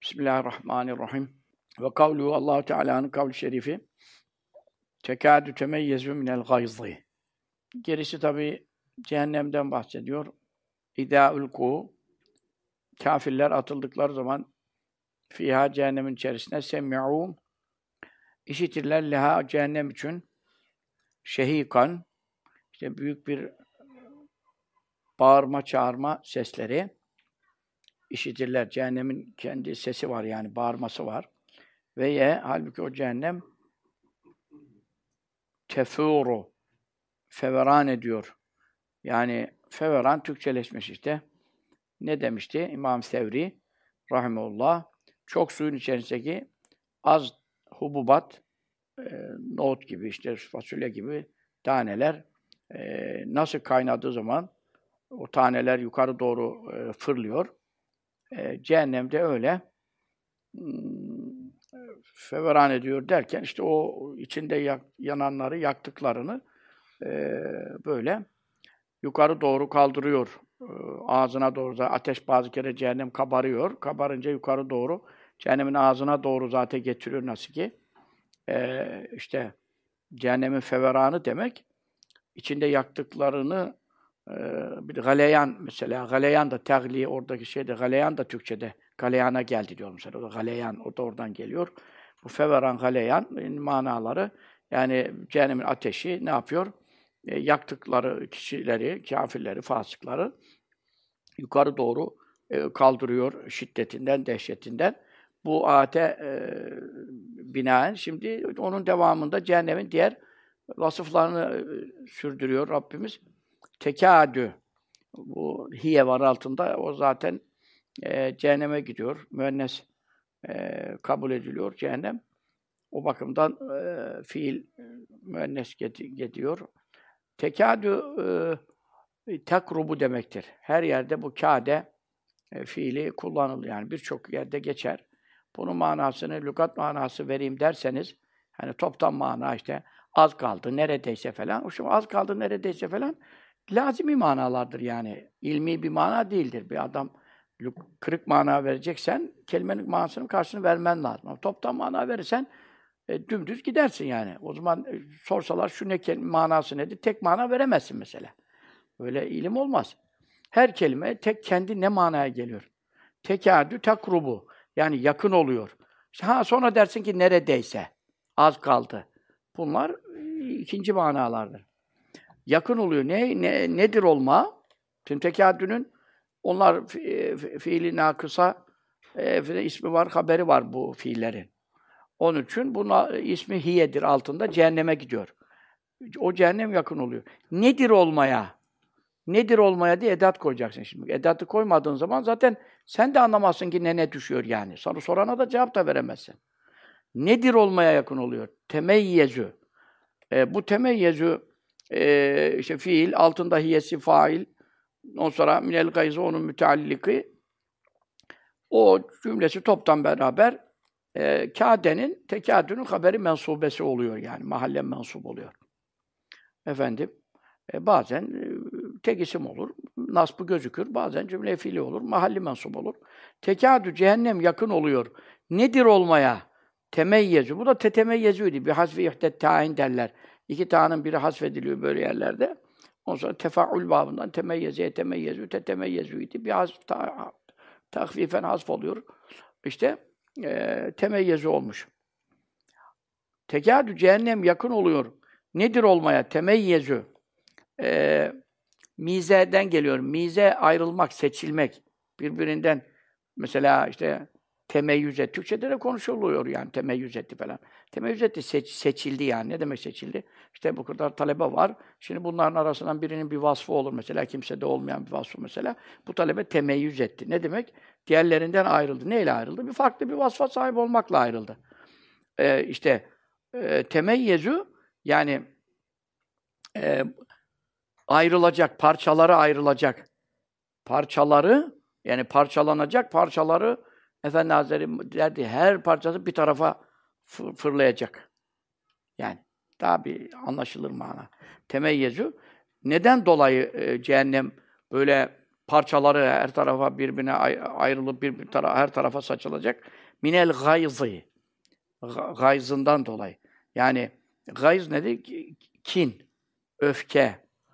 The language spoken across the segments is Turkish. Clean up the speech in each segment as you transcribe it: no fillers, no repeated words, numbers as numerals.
Bismillahirrahmanirrahim. Ve kavluhu Allah Teala'nın kavli şerifi tekâdü temeyyezu minel gayzı. Gerisi tabii cehennemden bahsediyor. İdâ ulkû kâfirler atıldıkları zaman fîhâ cehennemin içerisine semi'û işitirler leha cehennem için şehîkan işte büyük bir bağırma çağırma sesleri işitirler. Cehennemin kendi sesi var yani bağırması var. Ve halbuki o cehennem tefûru feveran ediyor. Yani feveran Türkçeleşmiş işte. Ne demişti İmam Sevri rahimehullah? Çok suyun içerisindeki az hububat, nohut gibi işte fasulye gibi taneler nasıl kaynadığı zaman o taneler yukarı doğru fırlıyor. Cehennemde öyle feveran ediyor derken işte o içinde yananları yaktıklarını böyle yukarı doğru kaldırıyor. Ağzına doğru da ateş bazı kere cehennem kabarıyor. Kabarınca yukarı doğru cehennemin ağzına doğru zaten getiriyor nasıl ki. İşte cehennemin feveranı demek içinde yaktıklarını bir galeyan mesela. Galeyan da tegliye oradaki şeyde galeyan da Türkçede galeyana geldi diyor mesela. O da galeyan o da oradan geliyor. Bu feveran galeyan manaları yani cehennemin ateşi ne yapıyor? Yaktıkları kişileri, kâfirleri, fasıkları yukarı doğru kaldırıyor şiddetinden, dehşetinden. Bu ayete binaen şimdi onun devamında cehennemin diğer vasıflarını sürdürüyor Rabbimiz. Tekâdü bu hiye var altında o zaten cehenneme gidiyor. Müennes kabul ediliyor cehennem. O bakımdan fiil müennes gidiyor. Tekâdü tekrubu demektir. Her yerde bu kâde fiili kullanılır. Yani birçok yerde geçer. Bunun manasını, lügat manası vereyim derseniz, hani toptan mana işte az kaldı, neredeyse falan. Şu az kaldı, neredeyse falan lazimi manalardır yani. İlmi bir mana değildir. Bir adam kırık mana vereceksen kelimenin manasının karşılığını vermen lazım. Ama toptan mana verirsen dümdüz gidersin yani. O zaman sorsalar şu ne manası nedir? Tek mana veremezsin mesela. Öyle ilim olmaz. Her kelime tek kendi ne manaya geliyor? Tekâdü takrubu. Yani yakın oluyor. İşte sonra dersin ki neredeyse. Az kaldı. Bunlar ikinci manalardır. Yakın oluyor. Nedir olma? Şimdi tekâdünün onlar fiili nakısa ismi var, haberi var bu fiillerin. Onun için buna ismi hiyedir altında cehenneme gidiyor. O cehennem yakın oluyor. Nedir olmaya? Nedir olmaya diye edat koyacaksın şimdi. Edatı koymadığın zaman zaten sen de anlamazsın ki ne düşüyor yani. Sana sorana da cevap da veremezsin. Nedir olmaya yakın oluyor? Temeyyezü. Bu temeyyezü işte fiil, altında hiyesi fail. Ondan sonra minel gayzı onun mütealliki. O cümlesi toptan beraber kâdenin, tekâdünün haberi mensubesi oluyor yani. Mahalle mensup oluyor. Efendim, bazen tek isim olur, nasbı gözükür, bazen cümle fiili olur, mahalli mensup olur. Tekâdü cehennem yakın oluyor. Nedir olmaya? Temeyyezu. Bu da tetemeyyezuydu. Bir hasf-i ihdet tayin derler. İki ta'nın biri hasfediliyor böyle yerlerde. Ondan sonra tefaül babından temeyyeze, temeyyezu, tetemeyyezuydu. Bir hasf takfifen hasf oluyor. İşte temeyyezu olmuş. Tekâdü cehennem yakın oluyor. Nedir olmaya? Temeyyezu. Mizeden geliyor. Mize ayrılmak, seçilmek. Birbirinden mesela işte temeyyüz et. Türkçede de konuşuluyor yani temeyyüz etti falan. Temeyyüz etti, seçildi yani. Ne demek seçildi? İşte bu kadar talebe var. Şimdi bunların arasından birinin bir vasfı olur mesela. Kimsede olmayan bir vasfı mesela. Bu talebe temeyyüz etti. Ne demek? Diğerlerinden ayrıldı. Neyle ayrıldı? Bir farklı bir vasfa sahip olmakla ayrıldı. İşte temeyyezu yani ayrılacak, parçaları ayrılacak. Parçaları, yani parçalanacak parçaları Efendi Hazretleri derdi, her parçası bir tarafa fırlayacak. Yani daha bir anlaşılır mana. Temeyyezu. Neden dolayı cehennem böyle parçaları her tarafa birbirine ayrılıp her tarafa saçılacak. Minel gayzı. Gayzından dolayı. Yani gayz nedir? Kin, öfke,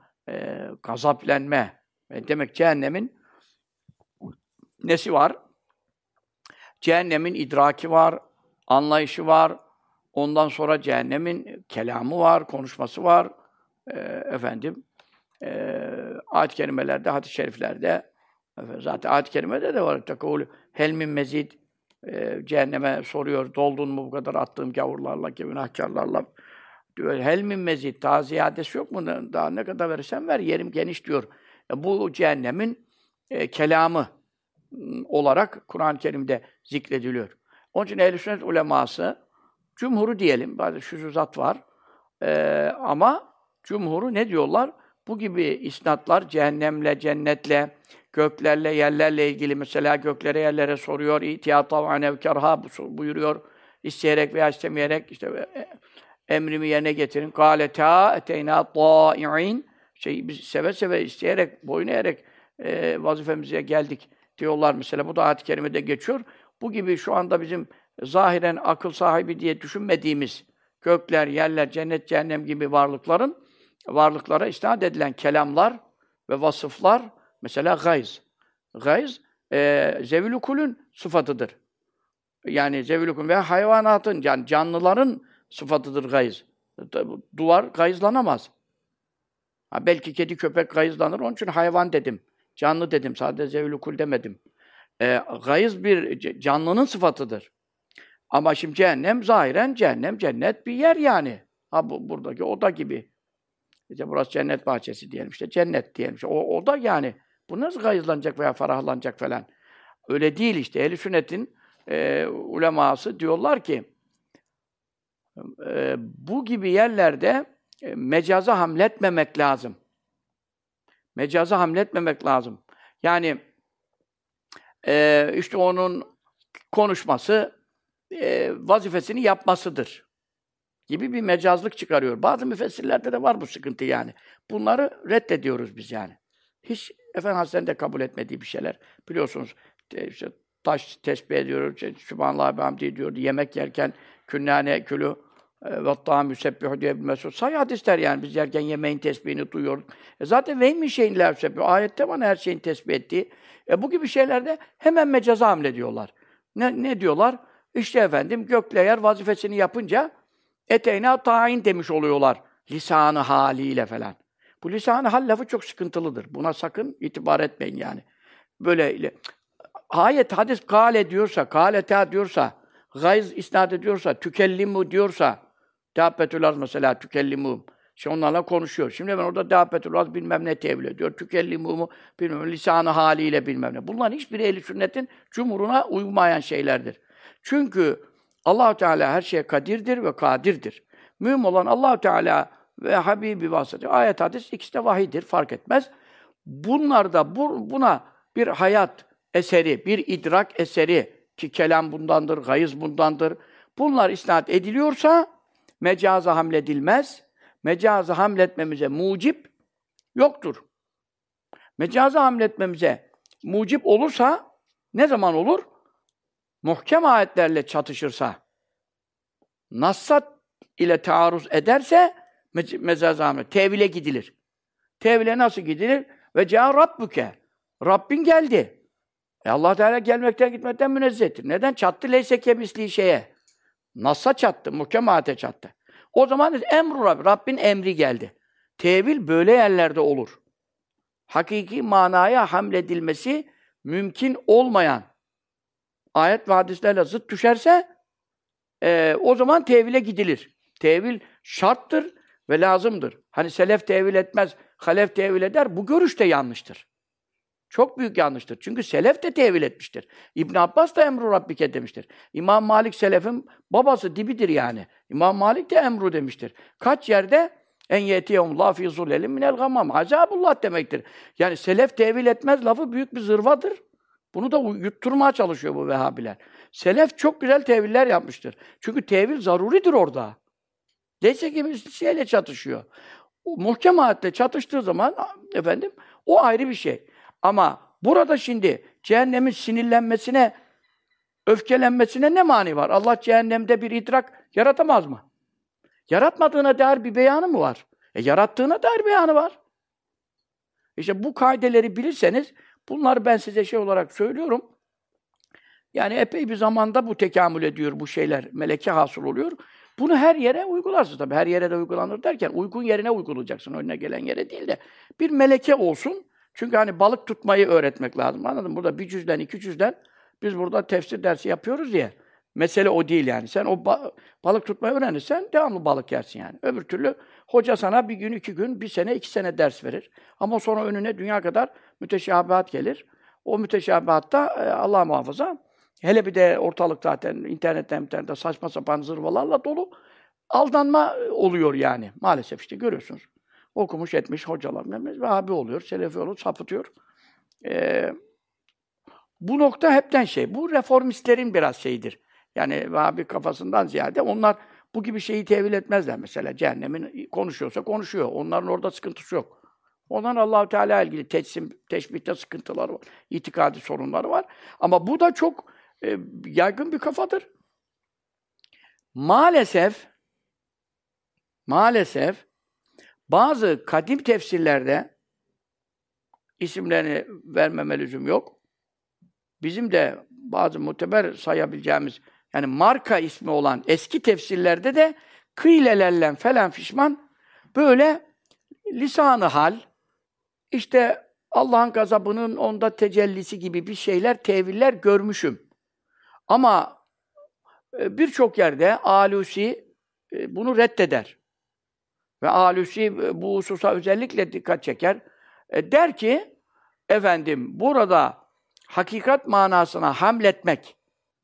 gazaplenme. Demek cehennemin nesi var? Cehennemin idraki var, anlayışı var. Ondan sonra cehennemin kelamı var, konuşması var. Efendim, ayet-i kerimelerde, hadis-i şeriflerde, zaten ayet-i kerimede de var. Tekavülü helmin mezid, cehenneme soruyor, doldun mu bu kadar attığım gavurlarla, günahkarlarla? Diyor, helmin mezid, daha ziyadesi yok mu? Daha ne kadar verirsen ver, yerim geniş diyor. Bu cehennemin kelamı olarak Kur'an-ı Kerim'de zikrediliyor. Onun için ehl-i sünnet uleması, cumhuru diyelim, bazı şuzuzat var. Ama cumhuru ne diyorlar? Bu gibi isnatlar cehennemle, cennetle, göklerle, yerlerle ilgili mesela göklere, yerlere soruyor. İtiyata ve anevkarha buyuruyor. İsteyerek veya istemeyerek işte emrimi yerine getirin. Kâletâ eteyna tâ'i'in. Biz seve seve isteyerek, boyun eğerek vazifemize geldik diyorlar mesela. Bu da ayet-i kerimede geçiyor. Bu gibi şu anda bizim zahiren akıl sahibi diye düşünmediğimiz gökler, yerler, cennet, cehennem gibi varlıklara isnat edilen kelamlar ve vasıflar mesela gayz. Gayz, zevil-i kulün sıfatıdır. Yani zevil-i kulün ve hayvanatın, yani canlıların sıfatıdır gayz. Duvar gayızlanamaz. Belki kedi, köpek gayızlanır, onun için hayvan dedim. Canlı dedim, sadece zevil-i kul demedim. Gayız bir canlının sıfatıdır. Ama şimdi cehennem, zahiren cehennem, cennet bir yer yani. Buradaki oda gibi. İşte burası cennet bahçesi diyelim, işte cennet diyelim. İşte o oda yani. Bu nasıl gayızlanacak veya ferahlanacak falan. Öyle değil işte. Ehl-i sünnetin uleması diyorlar ki bu gibi yerlerde mecaza hamletmemek lazım. Mecaza hamletmemek lazım. Yani işte onun konuşması vazifesini yapmasıdır gibi bir mecazlık çıkarıyor. Bazı müfessirlerde de var bu sıkıntı yani. Bunları reddediyoruz biz yani. Hiç Efendimiz Hazretleri'nin de kabul etmediği bir şeyler. Biliyorsunuz işte taş tesbih ediyor, Sübhanallah ve hamdi diyor. Yemek yerken künnâne külü ve ta'am yüsebbihu diye bir mesut. Sahih hadisler yani. Biz yerken yemeğin tesbihini duyuyoruz. Zaten ve min şeyin la yüsebbihu. Ayette bana her şeyin tesbih ettiği. Bu gibi şeylerde hemen mecaza hamlediyorlar. Ne diyorlar? İşte efendim gökle yer vazifesini yapınca eteyna tayin demiş oluyorlar. Lisanı haliyle falan. Bu lisanı hal lafı çok sıkıntılıdır. Buna sakın itibar etmeyin yani. Böyle ayet, hadis kâle diyorsa, kâletâ diyorsa, gayz isnat ediyorsa, tükellimu diyorsa, dâbbetül arz mesela tükellimu. Onlarla konuşuyor. Şimdi ben orada dâbbetül arz bilmem ne tevil ediyor. Tükellimu bilmem lisanı haliyle bilmem ne. Bunların hiçbiri ehl-i sünnetin cumhuruna uymayan şeylerdir. Çünkü Allah-u Teala her şeye kadirdir ve kadirdir. Mühim olan Allah-u Teala ve Habibi vasıtası. Ayet, hadis ikisi de vahiydir, fark etmez. Bunlar da buna bir hayat eseri, bir idrak eseri ki kelam bundandır, gayız bundandır. Bunlar isnat ediliyorsa mecaza hamledilmez. Mecaza hamletmemize mucip yoktur. Mecaza hamletmemize mucip olursa ne zaman olur? Muhkem ayetlerle çatışırsa, nassat ile taarruz ederse mecaza hamle, tevile gidilir. Tevile nasıl gidilir? Ve ca rabbuke. Rabbin geldi. Allah Teala gelmekten gitmekten münezzehtir. Neden? Çattı leyse kemisli şeye. Nassa çattı, muhkem ayete çattı. O zaman emru Rabbi, Rabbin emri geldi. Tevil böyle yerlerde olur. Hakiki manaya hamledilmesi mümkün olmayan ayet ve hadislerle zıt düşerse o zaman tevile gidilir. Tevil şarttır ve lazımdır. Hani selef tevil etmez, halef tevil eder. Bu görüş de yanlıştır. Çok büyük yanlıştır. Çünkü selef de tevil etmiştir. İbn Abbas da emru Rabbike demiştir. İmam Malik selefin babası, dibidir yani. İmam Malik de emru demiştir. Kaç yerde en yetiyehumullah fî zulelin minel gammam. Azabullah demektir. Yani selef tevil etmez lafı büyük bir zırvadır. Bunu da yutturmaya çalışıyor bu Vehhabiler. Selef çok güzel teviller yapmıştır. Çünkü tevil zaruridir orada. Neyse ki bir şeyle çatışıyor. O muhkem ayetle çatıştığı zaman efendim o ayrı bir şey. Ama burada şimdi cehennemin sinirlenmesine, öfkelenmesine ne mani var? Allah cehennemde bir idrak yaratamaz mı? Yaratmadığına dair bir beyanı mı var? Yarattığına dair beyanı var. İşte bu kaideleri bilirseniz, bunları ben size şey olarak söylüyorum. Yani epey bir zamanda bu tekamül ediyor, bu şeyler, meleke hasıl oluyor. Bunu her yere uygularsın tabii. Her yere de uygulanır derken, uygun yerine uygulayacaksın. Önüne gelen yere değil de. Bir meleke olsun. Çünkü hani balık tutmayı öğretmek lazım. Anladın mı? Burada bir cüzden, iki cüzden, biz burada tefsir dersi yapıyoruz diye. Mesele o değil yani. Sen o balık tutmayı öğrenirsen devamlı balık yersin yani. Öbür türlü hoca sana bir gün, iki gün, bir sene, iki sene ders verir. Ama sonra önüne dünya kadar müteşabihat gelir. O müteşabihatta Allah muhafaza, hele bir de ortalık zaten internette saçma sapan zırvalarla dolu. Aldanma oluyor yani. Maalesef işte görüyorsunuz. Okumuş etmiş hocalar, Vehhabi oluyor, Selefi oluyor, sapıtıyor. Bu nokta hepten şey. Bu reformistlerin biraz şeyidir. Yani Vehhabi kafasından ziyade onlar bu gibi şeyi tevil etmezler mesela. Cehennemin konuşuyorsa konuşuyor. Onların orada sıkıntısı yok. Onların Allah-u Teala ilgili teşbihte sıkıntıları var. İtikadi sorunları var. Ama bu da çok yaygın bir kafadır. Maalesef bazı kadim tefsirlerde, isimlerini vermeme lüzum yok. Bizim de bazı muteber sayabileceğimiz, yani marka ismi olan eski tefsirlerde de kıylelerle falan fişman böyle lisan-ı hal, işte Allah'ın gazabının onda tecellisi gibi bir şeyler, teviller görmüşüm. Ama birçok yerde Alusi bunu reddeder. Ve Alusi bu hususa özellikle dikkat çeker. Der ki, efendim burada hakikat manasına hamletmek,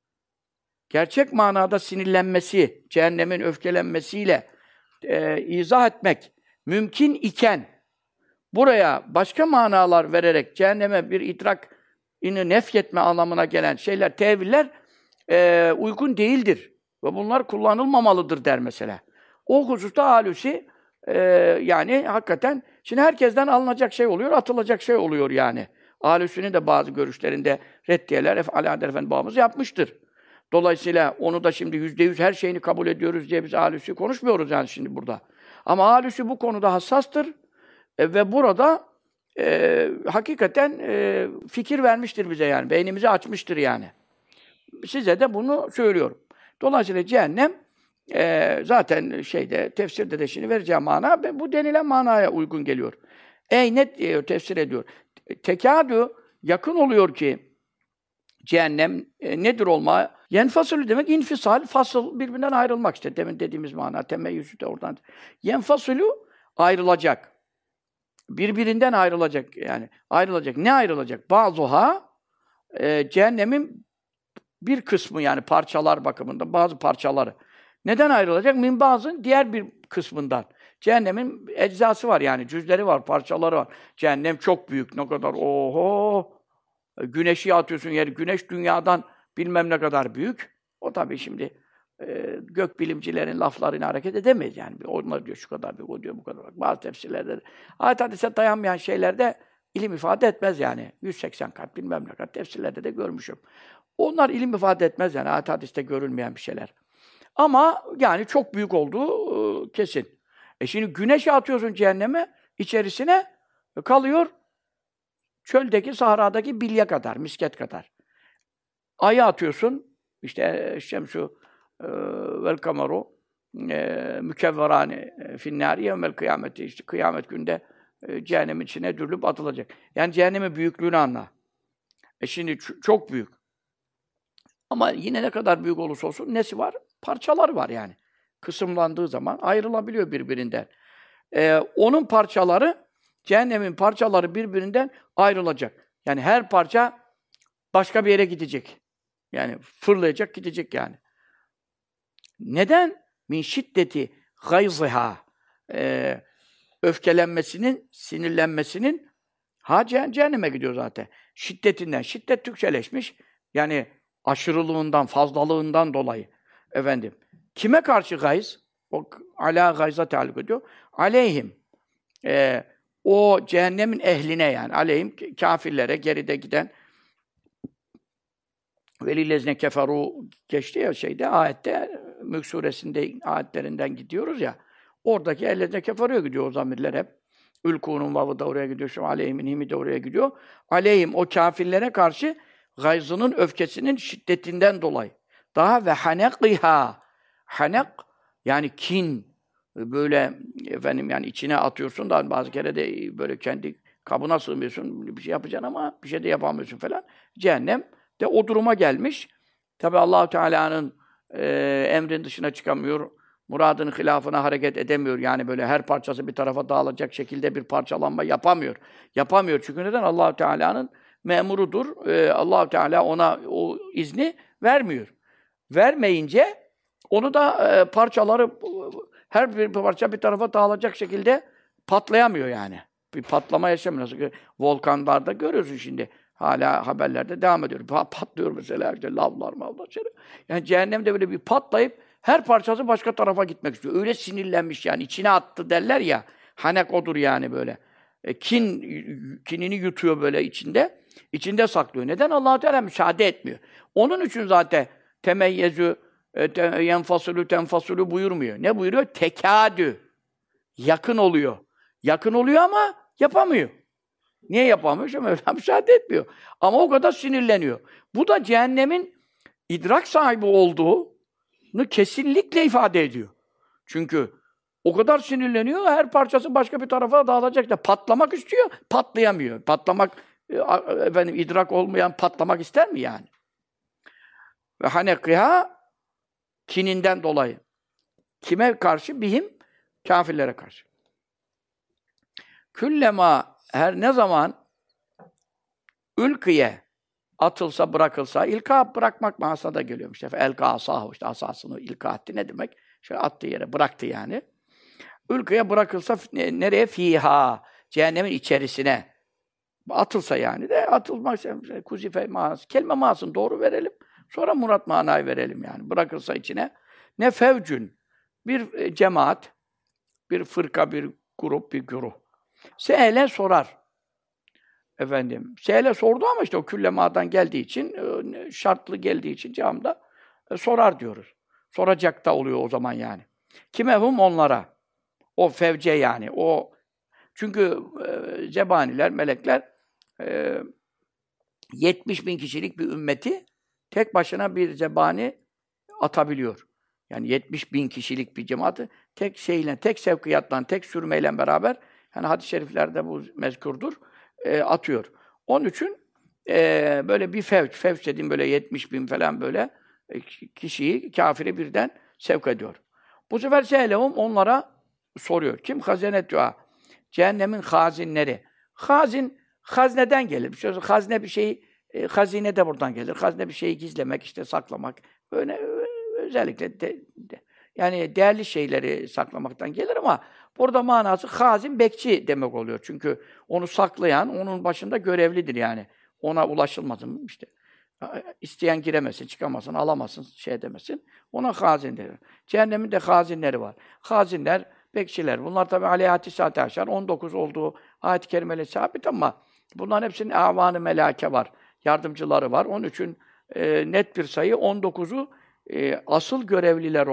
gerçek manada sinirlenmesi, cehennemin öfkelenmesiyle izah etmek mümkün iken, buraya başka manalar vererek cehenneme bir idrak nefyetme anlamına gelen şeyler, teviller uygun değildir. Ve bunlar kullanılmamalıdır der mesela. O hususta Alusi yani hakikaten, şimdi herkesten alınacak şey oluyor, atılacak şey oluyor yani. Alusi'nin de bazı görüşlerinde reddiyeler Ali Adel Efendi babamız yapmıştır. Dolayısıyla onu da şimdi %100 her şeyini kabul ediyoruz diye biz Alusi konuşmuyoruz yani şimdi burada. Ama Alusi bu konuda hassastır ve burada hakikaten fikir vermiştir bize yani. Beynimizi açmıştır yani. Size de bunu söylüyorum. Dolayısıyla cehennem zaten tefsirde de şimdi vereceğim mana bu denilen manaya uygun geliyor. Ne diyor, tefsir ediyor? Tekâdü, yakın oluyor ki cehennem nedir olma? Yenfasülü demek infisal, fasıl, birbirinden ayrılmak işte. Demin dediğimiz mana, temeyyüzü de oradan. Yenfasülü ayrılacak. Birbirinden ayrılacak yani. Ayrılacak. Ne ayrılacak? Bazıha cehennemin bir kısmı yani parçalar bakımında bazı parçaları. Neden ayrılacak? Min bazın diğer bir kısmından. Cehennemin eczası var yani, cüzleri var, parçaları var. Cehennem çok büyük, ne kadar, oho! Güneşi atıyorsun yeri, güneş dünyadan bilmem ne kadar büyük. O tabii şimdi gök bilimcilerin laflarıyla hareket edemeyiz yani. Onlar diyor şu kadar büyük, o diyor bu kadar. Bazı tefsirlerde de, ayet hadise dayanmayan şeylerde ilim ifade etmez yani. 180 kat bilmem ne kadar tefsirlerde de görmüşüm. Onlar ilim ifade etmez yani, ayet hadiste görülmeyen bir şeyler. Ama yani çok büyük olduğu kesin. Şimdi güneşi atıyorsun cehenneme, içerisine kalıyor çöldeki, sahradaki bilye kadar, misket kadar. Ayı atıyorsun, işte şemsu vel kameru mükevverani finnâri yevmel kıyameti, işte kıyamet günde cehennemin içine dürülüp atılacak. Yani cehennemin büyüklüğünü anla. Şimdi çok büyük. Ama yine ne kadar büyük olursa olsun nesi var? Parçaları var yani. Kısımlandığı zaman ayrılabiliyor birbirinden. Onun parçaları, cehennemin parçaları birbirinden ayrılacak. Yani her parça başka bir yere gidecek. Yani fırlayacak, gidecek yani. Neden? Min şiddeti gayzıha. Öfkelenmesinin, sinirlenmesinin cehenneme gidiyor zaten. Şiddetinden. Şiddet Türkçeleşmiş. Yani aşırılığından, fazlalığından dolayı. Efendim. Kime karşı gayz? O ala gayza taluk ediyor. Aleyhim. o cehennemin ehline yani aleyhim kâfirlere geride giden velillezine keferu geçti ya şeyde ayette Mülk suresinde ayetlerinden gidiyoruz ya. Oradaki ellezine keferu'ya gidiyor o zamirler hep. Ülkûnun vavı da oraya gidiyor. Şu aleyhimin himi de oraya gidiyor. Aleyhim o kâfirlere karşı gayzının öfkesinin şiddetinden dolayı. Daha ve hanekiha. Hanek yani kin. Böyle efendim yani içine atıyorsun da bazı kere de böyle kendi kabına sığmıyorsun. Bir şey yapacaksın ama bir şey de yapamıyorsun falan. Cehennem de o duruma gelmiş. Tabi Allah-u Teala'nın emrin dışına çıkamıyor. Muradının hilafına hareket edemiyor. Yani böyle her parçası bir tarafa dağılacak şekilde bir parçalanma yapamıyor. Yapamıyor. Çünkü neden? Allah-u Teala'nın memurudur. Allah-u Teala ona o izni vermiyor. Vermeyince onu da parçaları her bir parça bir tarafa dağılacak şekilde patlayamıyor yani. Bir patlama yaşamıyor. Nasıl ki volkanlarda görüyorsun şimdi. Hala haberlerde devam ediyor. Patlıyor mesela işte lavlar mavlar. Yani cehennemde böyle bir patlayıp her parçası başka tarafa gitmek istiyor. Öyle sinirlenmiş yani. İçine attı derler ya. Hanek odur yani böyle. Kinini yutuyor böyle içinde. İçinde saklıyor. Neden? Allah-u Teala müsaade etmiyor. Onun için zaten temeyyezü yenfasulü tenfasulü buyurmuyor. Ne buyuruyor? Tekadü. Yakın oluyor. Yakın oluyor ama yapamıyor. Niye yapamıyor? Çünkü Mevla müsaade etmiyor. Ama o kadar sinirleniyor. Bu da cehennemin idrak sahibi olduğunu kesinlikle ifade ediyor. Çünkü o kadar sinirleniyor, her parçası başka bir tarafa dağılacak da patlamak istiyor, patlayamıyor. Patlamak, efendim idrak olmayan patlamak ister mi yani? Ve hanekiha kininden dolayı. Kime karşı? Bihim, kâfirlere karşı. Küllema her ne zaman ülkiye atılsa, bırakılsa, ilka bırakmak manasına da geliyormuş. Elka asahu, işte asasını ilka etti. Ne demek? Şöyle attığı yere bıraktı yani. Ülkeye bırakılsa nereye? Fiha. Cehennemin içerisine. Atılsa yani de atılmak, kuzife manası. Kelime manasını doğru verelim. Sonra murat manayı verelim yani. Bırakılsa içine. Ne fevcün. Bir cemaat, bir fırka, bir grup, bir güruh. Se'ele sorar. Efendim, Se'ele sordu ama işte o küllemadan geldiği için, şartlı geldiği için cevabında sorar diyoruz. Soracak da oluyor o zaman yani. Kimehum onlara. O fevce yani. O çünkü zebaniler, melekler 70 bin kişilik bir ümmeti tek başına bir zebani atabiliyor. Yani 70 bin kişilik bir cemaati tek şeyle, tek sevkiyatla, tek sürmeyle beraber yani hadis-i şeriflerde bu mezkurdur atıyor. Onun için böyle bir fevç dediğim böyle 70 bin falan böyle kişiyi, kafiri birden sevk ediyor. Bu sefer sehelehum onlara soruyor. Kim hazenet dua? Cehennemin hazinleri. Hazin, hazneden gelir. Hazne bir şeyi, hazine de buradan gelir. Hazne bir şeyi gizlemek, işte saklamak. Böyle özellikle yani değerli şeyleri saklamaktan gelir ama burada manası hazin, bekçi demek oluyor. Çünkü onu saklayan, onun başında görevlidir yani. Ona ulaşılmasın işte. İsteyen giremesin, çıkamasın, alamasın, şey edemesin. Ona hazin denir. Cehennemin de hazinleri var. Hazinler, bekçiler. Bunlar tabi aleyhati saate aşar. 19 olduğu ayet-i kerimeli sabit ama bunların hepsinin avanı melake var. Yardımcıları var. Onun için net bir sayı 19'u asıl görevliler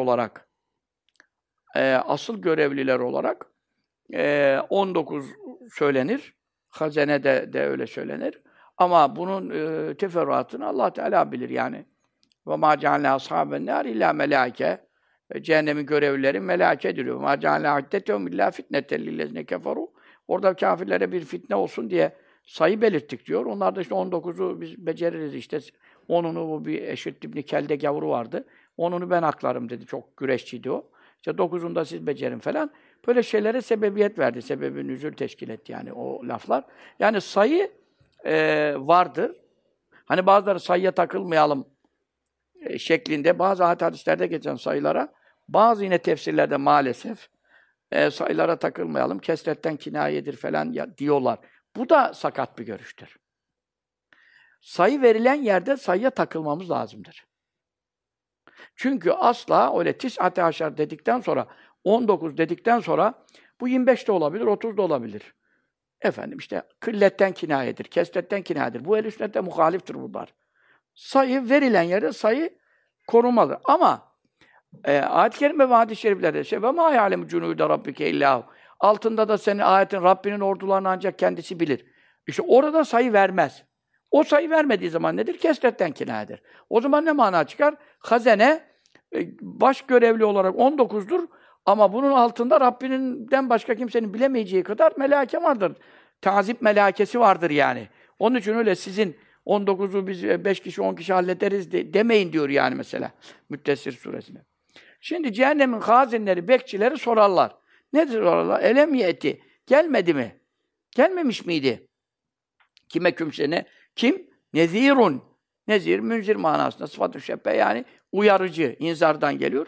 olarak 19 söylenir. Hazene de öyle söylenir. Ama bunun teferruatını Allah Teala bilir yani. Ve ma cealna ashaben nar illa melaike. Cehennemin görevlileri melaikedir. Ve ma cealna iddetehum illa fitneten lillezine keferu. Orada kâfirlere bir fitne olsun diye sayı belirttik diyor. Onlar da işte 19'u biz beceririz işte. Onunu bu bir Eşit İbn Kelde gavuru vardı. Onunu ben aklarım dedi. Çok güreşçiydi o. İşte 9'unu da siz becerin falan. Böyle şeylere sebebiyet verdi. Sebebi nüzul teşkil etti yani o laflar. Yani sayı vardır. Hani bazıları sayıya takılmayalım şeklinde bazı hadislerde geçen sayılara, bazı yine tefsirlerde maalesef sayılara takılmayalım, kesretten kinayedir falan diyorlar. Bu da sakat bir görüştür. Sayı verilen yerde sayıya takılmamız lazımdır. Çünkü asla öyle tis'ate aşar dedikten sonra, 19 dedikten sonra bu 25 de olabilir, 30 da olabilir. efendim işte kılletten kinayedir, kesretten kinayedir. Bu ehl-i sünnete muhaliftir bunlar. Sayı, verilen yerde sayı korumalı. Ama ayet-i kerime ve hadis-i şeriflerde ve mâ yâlemu cunûde rabbike illâhu. Altında da senin ayetin Rabbinin ordularını ancak kendisi bilir. İşte orada sayı vermez. O sayı vermediği zaman nedir? Kesretten kinayedir. O zaman ne mana çıkar? Hazene baş görevli olarak 19'dur ama bunun altında Rabbinden başka kimsenin bilemeyeceği kadar meleke vardır. Tazip melekesi vardır yani. Onun için öyle sizin 19'u biz 5 kişi 10 kişi hallederiz demeyin diyor yani mesela Müddessir suresinde. Şimdi cehennemin hazinleri, bekçileri sorarlar. Nedir sorarlar? Elem yeti. Gelmedi mi? Gelmemiş miydi? Kime kimsene? Kim? Nezirun. Nezir, münzir manasında sıfat-ı şebbe yani uyarıcı, inzardan geliyor.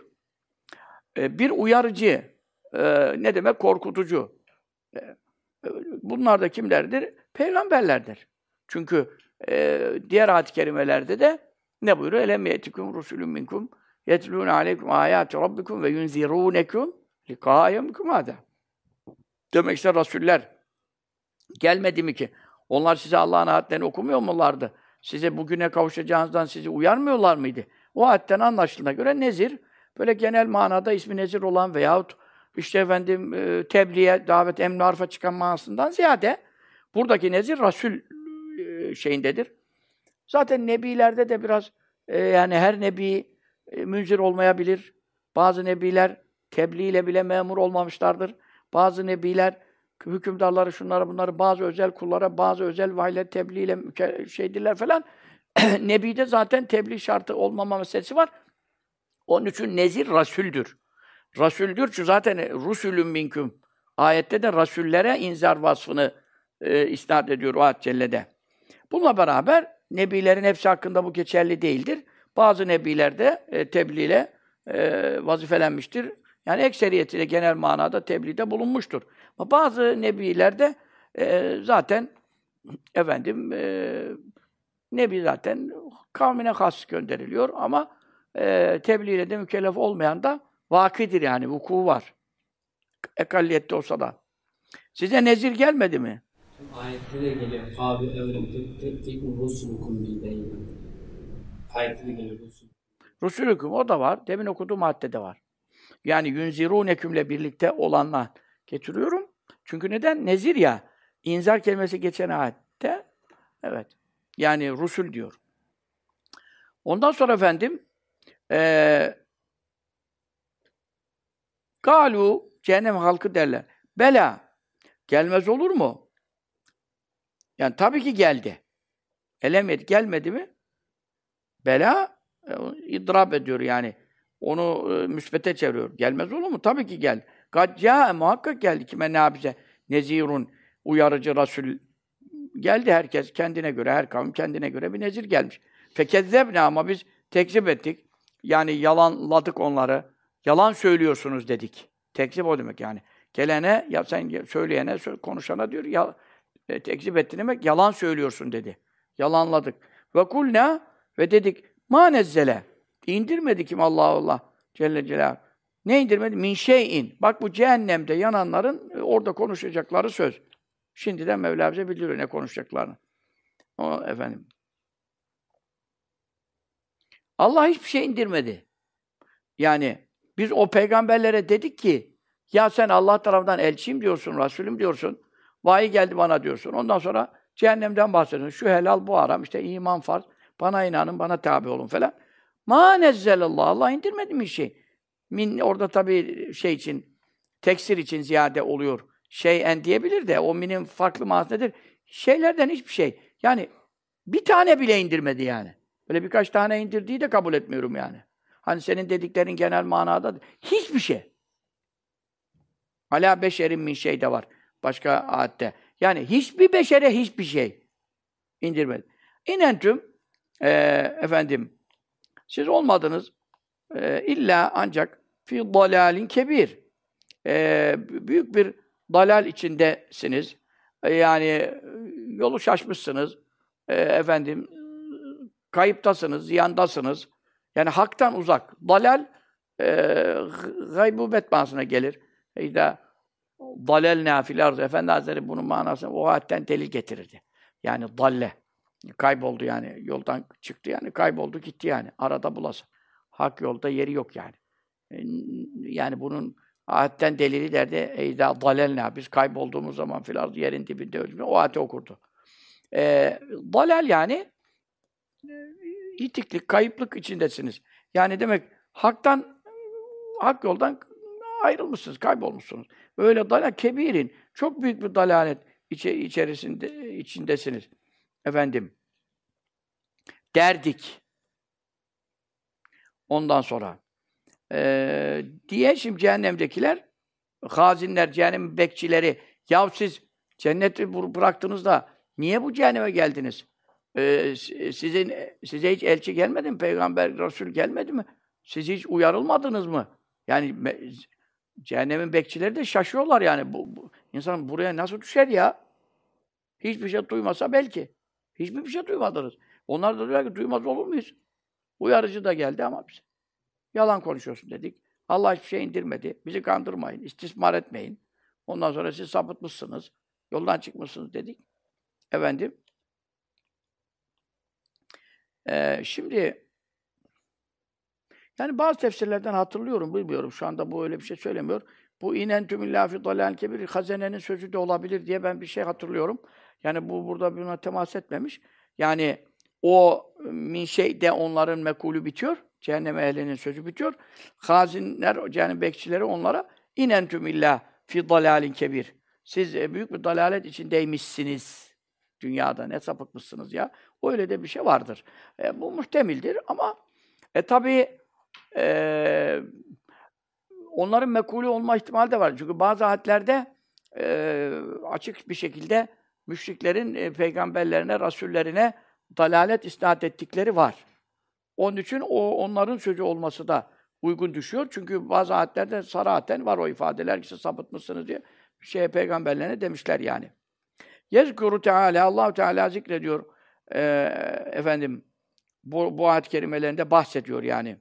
Bir uyarıcı, ne demek? Korkutucu. Bunlar da kimlerdir? Peygamberlerdir. Çünkü diğer ayet-i kerimelerde de ne buyuruyor? Elem yetikum rusulun minkum yetlûne aleykum âyâti rabbikum ve yunzirûnekum likâ yevmikum hâdâ. Demek işte Rasuller gelmedi mi ki? Onlar size Allah'ın ayetlerini okumuyor mulardı? Size bugüne kavuşacağınızdan sizi uyarmıyorlar mıydı? O ayetten anlaşıldığına göre nezir, böyle genel manada ismi nezir olan veyahut işte efendim tebliğe, davet, emri arfa çıkan manasından ziyade buradaki nezir Rasul şeyindedir. Zaten nebilerde de biraz yani her nebi münzir olmayabilir. Bazı nebiler tebliğ bile memur olmamışlardır. Bazı nebiler hükümdarları, şunları bunları, bazı özel kullara, bazı özel vahiyler tebliğ şeydirler falan. Nebi'de zaten tebliğ şartı olmama meselesi var. Onun için nezir Rasüldür. Rasüldür çünkü zaten Rusulün minküm. Ayette de Rasullere inzar vasfını isnat ediyor o ayet cellede. Bununla beraber nebilerin hepsi hakkında bu geçerli değildir. Bazı nebiler de tebliğ vazifelenmiştir. Yani ekseriyetiyle genel manada tebliğde bulunmuştur. Ama bazı nebilerde zaten efendim nebi zaten kavmine has gönderiliyor ama tebliğ de mükellef olmayan da vakidir yani, vuku var. Ekalliyette olsa da. Size nezir gelmedi mi? Ayette de geliyor. Abi evrim rusulukum bildeyin. Ayette de geliyor rusul. Rusulüküm o da var. Demin okuduğum maddede var. Yani yunzirûnekümle birlikte olanla getiriyorum. Çünkü neden? Nezir ya. İnzar kelimesi geçen ayette. Evet. Yani Rusul diyor. Ondan sonra efendim Galu cehennem halkı derler. Bela. Gelmez olur mu? Yani tabii ki geldi. Elemet gelmedi mi? Bela idrab ediyor yani. Onu müsbete çeviriyor. Gelmez olur mu? Tabii ki gel. Gacca muhakkak geldi kime ne bize nezirun uyarıcı Rasul geldi herkes kendine göre her kavim kendine göre bir nezir gelmiş. Fekezzebne ama biz tekzip ettik. Yani yalanladık onları. Yalan söylüyorsunuz dedik. Tekzip o demek yani. Gelene ya sen söyleyene konuşana diyor ya tekzip etti demek yalan söylüyorsun dedi. Yalanladık. Ve kulna ve dedik ma nezzele İndirmedi kim Allah Allah Celle Celaluhu. Ne indirmedi? Min şeyin. Bak bu cehennemde yananların orada konuşacakları söz. Şimdiden Mevla bize bildiriyor ne konuşacaklarını. O efendim. Allah hiçbir şey indirmedi. Yani biz o peygamberlere dedik ki ya sen Allah tarafından elçiyim diyorsun, Resulüm diyorsun. Vahiy geldi bana diyorsun. Ondan sonra cehennemden bahsediyorsun. Şu helal, bu haram, işte iman farz. Bana inanın, bana tabi olun falan. Ma nezzelallah. Allah indirmedi mi şey? Min orada tabii şey için, teksir için ziyade oluyor. Şeyen diyebilir de o minin farklı manası nedir? Şeylerden hiçbir şey. Yani bir tane bile indirmedi yani. Böyle birkaç tane indirdiği de kabul etmiyorum yani. Hani senin dediklerin genel manada hiçbir şey. Alâ beşerin min şey de var. Başka ayette. Yani hiçbir beşere hiçbir şey indirmedi. İnentüm efendim siz olmadınız illa ancak fi dalalin kebir. Büyük bir dalal içindesiniz. Yani yolu şaşmışsınız. Efendim kayıptasınız, ziyandasınız. Yani haktan uzak. Dalal gaybubet manasına gelir. İşte dalelnâ fil arz. Efendi Hazretleri bunun manasını o ayetten delil getirirdi. Yani dalle. Kayboldu yani. Yoldan çıktı yani. Kayboldu gitti yani. Arada bulası. Hak yolda yeri yok yani. Yani bunun ayetten delili derdi. Eyda dalelnâ. Biz kaybolduğumuz zaman fil arz yerin dibinde öldüğümüzde o ayeti okurdu. Dalel yani itiklik, kayıplık içindesiniz. Yani demek hak yoldan ayrılmışsınız, kaybolmuşsunuz. Öyle dalal kebirin, çok büyük bir dalalet içindesiniz. Efendim, derdik. Ondan sonra diye şimdi cehennemdekiler, hazinler, cehennem bekçileri, ya siz cenneti bıraktınız da niye bu cehenneme geldiniz? Size hiç elçi gelmedi mi? Peygamber, Resul gelmedi mi? Siz hiç uyarılmadınız mı? Yani cehennemin bekçileri de şaşıyorlar yani. İnsan buraya nasıl düşer ya? Hiçbir şey duymasa belki. Hiçbir şey duymadınız. Onlar da diyorlar ki duymaz olur muyuz? Uyarıcı da geldi ama biz yalan konuşuyorsun dedik. Allah hiçbir şey indirmedi. Bizi kandırmayın, istismar etmeyin. Ondan sonra siz sapıtmışsınız. Yoldan çıkmışsınız dedik. Efendim. Şimdi yani bazı tefsirlerden hatırlıyorum, bilmiyorum. Şu anda bu öyle bir şey söylemiyor. Bu inentüm illâ fî dalâlin kebîr, hazenenin sözü de olabilir diye ben bir şey hatırlıyorum. Yani bu burada buna temas etmemiş. Yani o min şeyde onların mekulü bitiyor. Cehennem ehlinin sözü bitiyor. Hazinler, cehennem bekçileri onlara inentüm illâ fî dalâlin kebîr. Siz büyük bir dalalet içindeymişsiniz. Dünyada ne sapıkmışsınız ya. Öyle de bir şey vardır. Bu muhtemildir ama tabii onların mekulü olma ihtimali de var. Çünkü bazı ayetlerde açık bir şekilde müşriklerin peygamberlerine, rasullerine dalalet isnat ettikleri var. Onun için onların sözü olması da uygun düşüyor. Çünkü bazı ayetlerde sarahaten var o ifadeler ki siz sapıtmışsınız diye peygamberlerine demişler yani. Yezkuru Teala, Allah Teala zikrediyor efendim bu ayet-i kerimelerinde bahsediyor yani.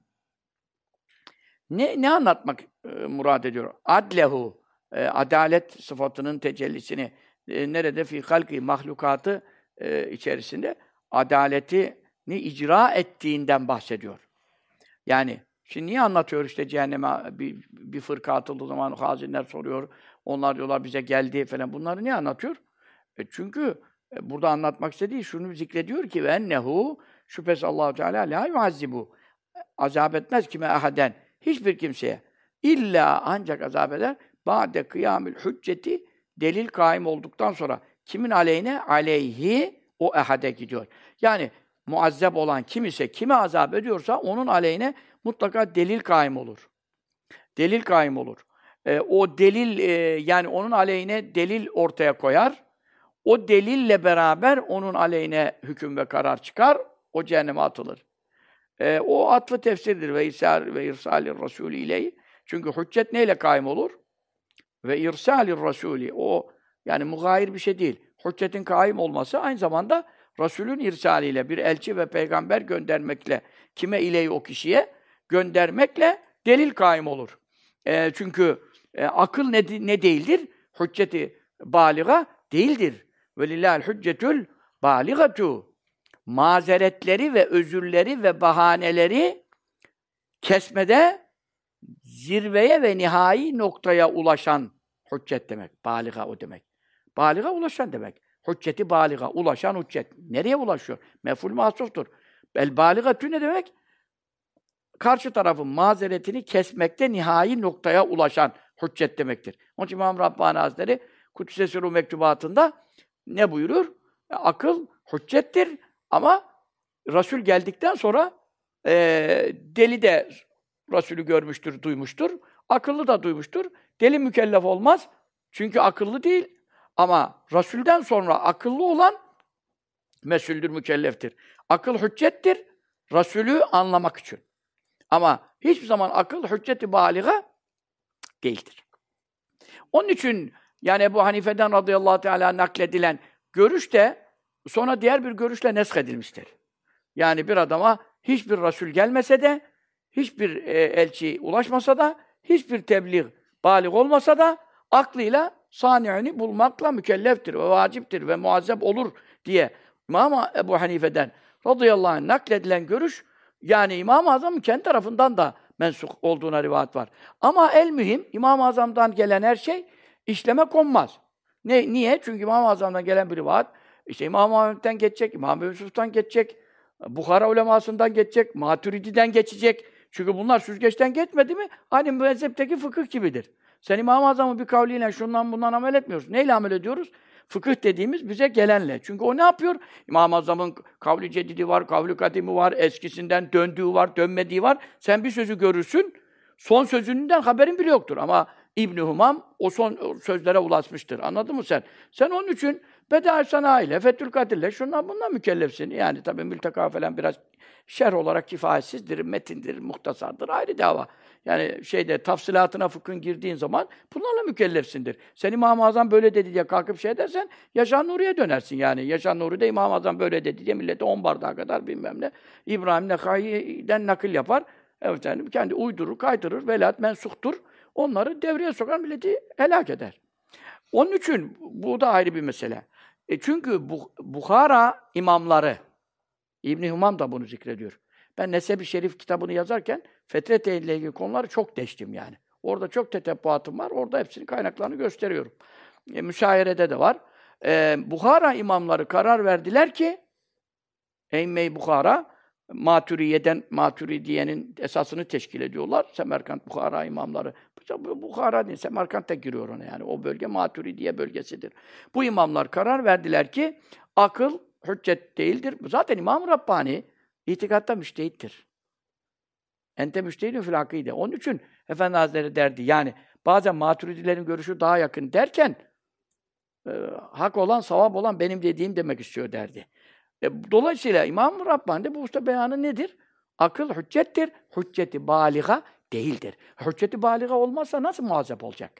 Ne anlatmak murad ediyor? Adlehu, adalet sıfatının tecellisini nerede fi halki mahlukatı içerisinde adaletini icra ettiğinden bahsediyor. Yani şimdi niye anlatıyor işte cehenneme bir fırka atıldığı zaman hazinler soruyor. Onlar diyorlar bize geldi falan. Bunları niye anlatıyor? Çünkü burada anlatmak istediği şunu zikrediyor ki ve ennehu şüphesiz Allah Teala la yuazzibu azap etmez kime ahaden hiçbir kimseye illa ancak azap eder ba'de kıyamül hücceti delil kaim olduktan sonra kimin aleyhine aleyhi o ahade gidiyor. Yani muazzeb olan kim ise kime azap ediyorsa onun aleyhine mutlaka delil kaim olur. Delil kaim olur. O delil yani onun aleyhine delil ortaya koyar. O delille beraber onun aleyhine hüküm ve karar çıkar. O cehenneme atılır. O atfı tefsirdir ve irsalir Rasulü ileyhi. Çünkü hüccet neyle kaim olur? Ve irsalir Rasulü. O yani mugayir bir şey değil. Hüccetin kaim olması aynı zamanda Rasulün irsaliyle bir elçi ve peygamber göndermekle kime ileyhi o kişiye göndermekle delil kaim olur. Çünkü akıl ne değildir? Hücceti baliga değildir. Velillâhil hüccetül bâligatu. Mazeretleri ve özürleri ve bahaneleri kesmede zirveye ve nihai noktaya ulaşan hüccet demek. Bâliga o demek. Bâliga ulaşan demek. Hücceti bâliga, ulaşan hüccet. Nereye ulaşıyor? Mef'ul mahsuftur. El bâligatü ne demek? Karşı tarafın mazeretini kesmekte nihai noktaya ulaşan hüccet demektir. Onun için İmam Rabbani Hazretleri Kudüs-i Sirru mektubatında ne buyurur? Akıl hüccettir ama Resul geldikten sonra deli de Resulü görmüştür, duymuştur. Akıllı da duymuştur. Deli mükellef olmaz. Çünkü akıllı değil. Ama Resul'den sonra akıllı olan mesuldür, mükelleftir. Akıl hüccettir. Resulü anlamak için. Ama hiçbir zaman akıl hücceti bâliga değildir. Onun için yani Ebu Hanife'den radıyallahu teâlâ nakledilen görüş de sonra diğer bir görüşle neshedilmiştir. Yani bir adama hiçbir Resul gelmese de, hiçbir elçi ulaşmasa da, hiçbir tebliğ bâlig olmasa da aklıyla sani'ini bulmakla mükelleftir ve vaciptir ve muazzep olur diye İmam Ebu Hanife'den radıyallahu anh nakledilen görüş, yani İmam-ı Azam'ın kendi tarafından da mensuh olduğuna rivayet var. Ama el mühim, İmam-ı Azam'dan gelen her şey işleme konmaz. Niye? Çünkü İmam-ı Azam'dan gelen bir rivayet, işte İmam-ı Ahmet'ten geçecek, İmam-ı Yusuf'tan geçecek, Bukhara ulemasından geçecek, Maturidi'den geçecek. Çünkü bunlar süzgeçten geçmedi mi, hani mezhepteki fıkıh gibidir. Sen İmam-ı Azam'ın bir kavliyle şundan bundan amel etmiyoruz. Neyle amel ediyoruz? Fıkıh dediğimiz bize gelenle. Çünkü o ne yapıyor? İmam-ı Azam'ın kavli cedidi var, kavli kadimi var, eskisinden döndüğü var, dönmediği var. Sen bir sözü görürsün, son sözünden haberin bile yoktur. Ama İbn-i Humam o son sözlere ulaşmıştır. Anladın mı sen? Sen onun için Beda-i Sanayi'yle, Fethül Kadir'le şundan bundan mükellefsin. Yani tabii Mülteka falan biraz şerh olarak kifayetsizdir, metindir, muhtasardır, ayrı dava. Yani tafsilatına fıkhın girdiğin zaman bunlarla mükellefsindir. Sen İmam-ı Azam böyle dedi diye kalkıp şey dersen, Yaşar Nuri'ye dönersin yani. Yaşar Nuri de İmam-ı Azam böyle dedi diye millete 10 bardağa kadar bilmem ne. İbrahim Nekai'den nakil yapar. Evet, yani kendi uydurur, kaydırır, velayet mensuhtur. Onları devreye sokar, milleti helak eder. Onun için bu da ayrı bir mesele. Çünkü Bukhara imamları, İbn-i Humam da bunu zikrediyor. Ben Neseb-i Şerif kitabını yazarken Fetret ile ilgili konuları çok deştim yani. Orada çok tetebbuatım var. Orada hepsinin kaynaklarını gösteriyorum. Müşayerede de var. Bukhara imamları karar verdiler ki Eyme-i Bukhara Maturidiye'nin esasını teşkil ediyorlar. Semerkant Bukhara imamları. Bukhara değil, Semerkant da giriyor ona yani. O bölge Maturidiye bölgesidir. Bu imamlar karar verdiler ki akıl hüccet değildir. Zaten İmam-ı Rabbani itikatta müştehittir. Ente müştehidün fil akide. Onun için Efendi Hazretleri derdi. Yani bazen Maturidilerin görüşü daha yakın derken hak olan, savab olan benim dediğim demek istiyor derdi. Dolayısıyla İmam-ı Rabbani'de bu usta beyanı nedir? Akıl hüccettir, hücceti baliga değildir. Hücceti baliga olmazsa nasıl muazzep olacak?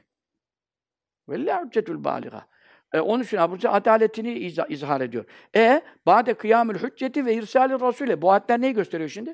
Vella hüccetül baliga. Onun için Abu adaletini izhar ediyor. Ba'de kıyamül hücceti ve irsâli rasûle. Bu ayetler neyi gösteriyor şimdi?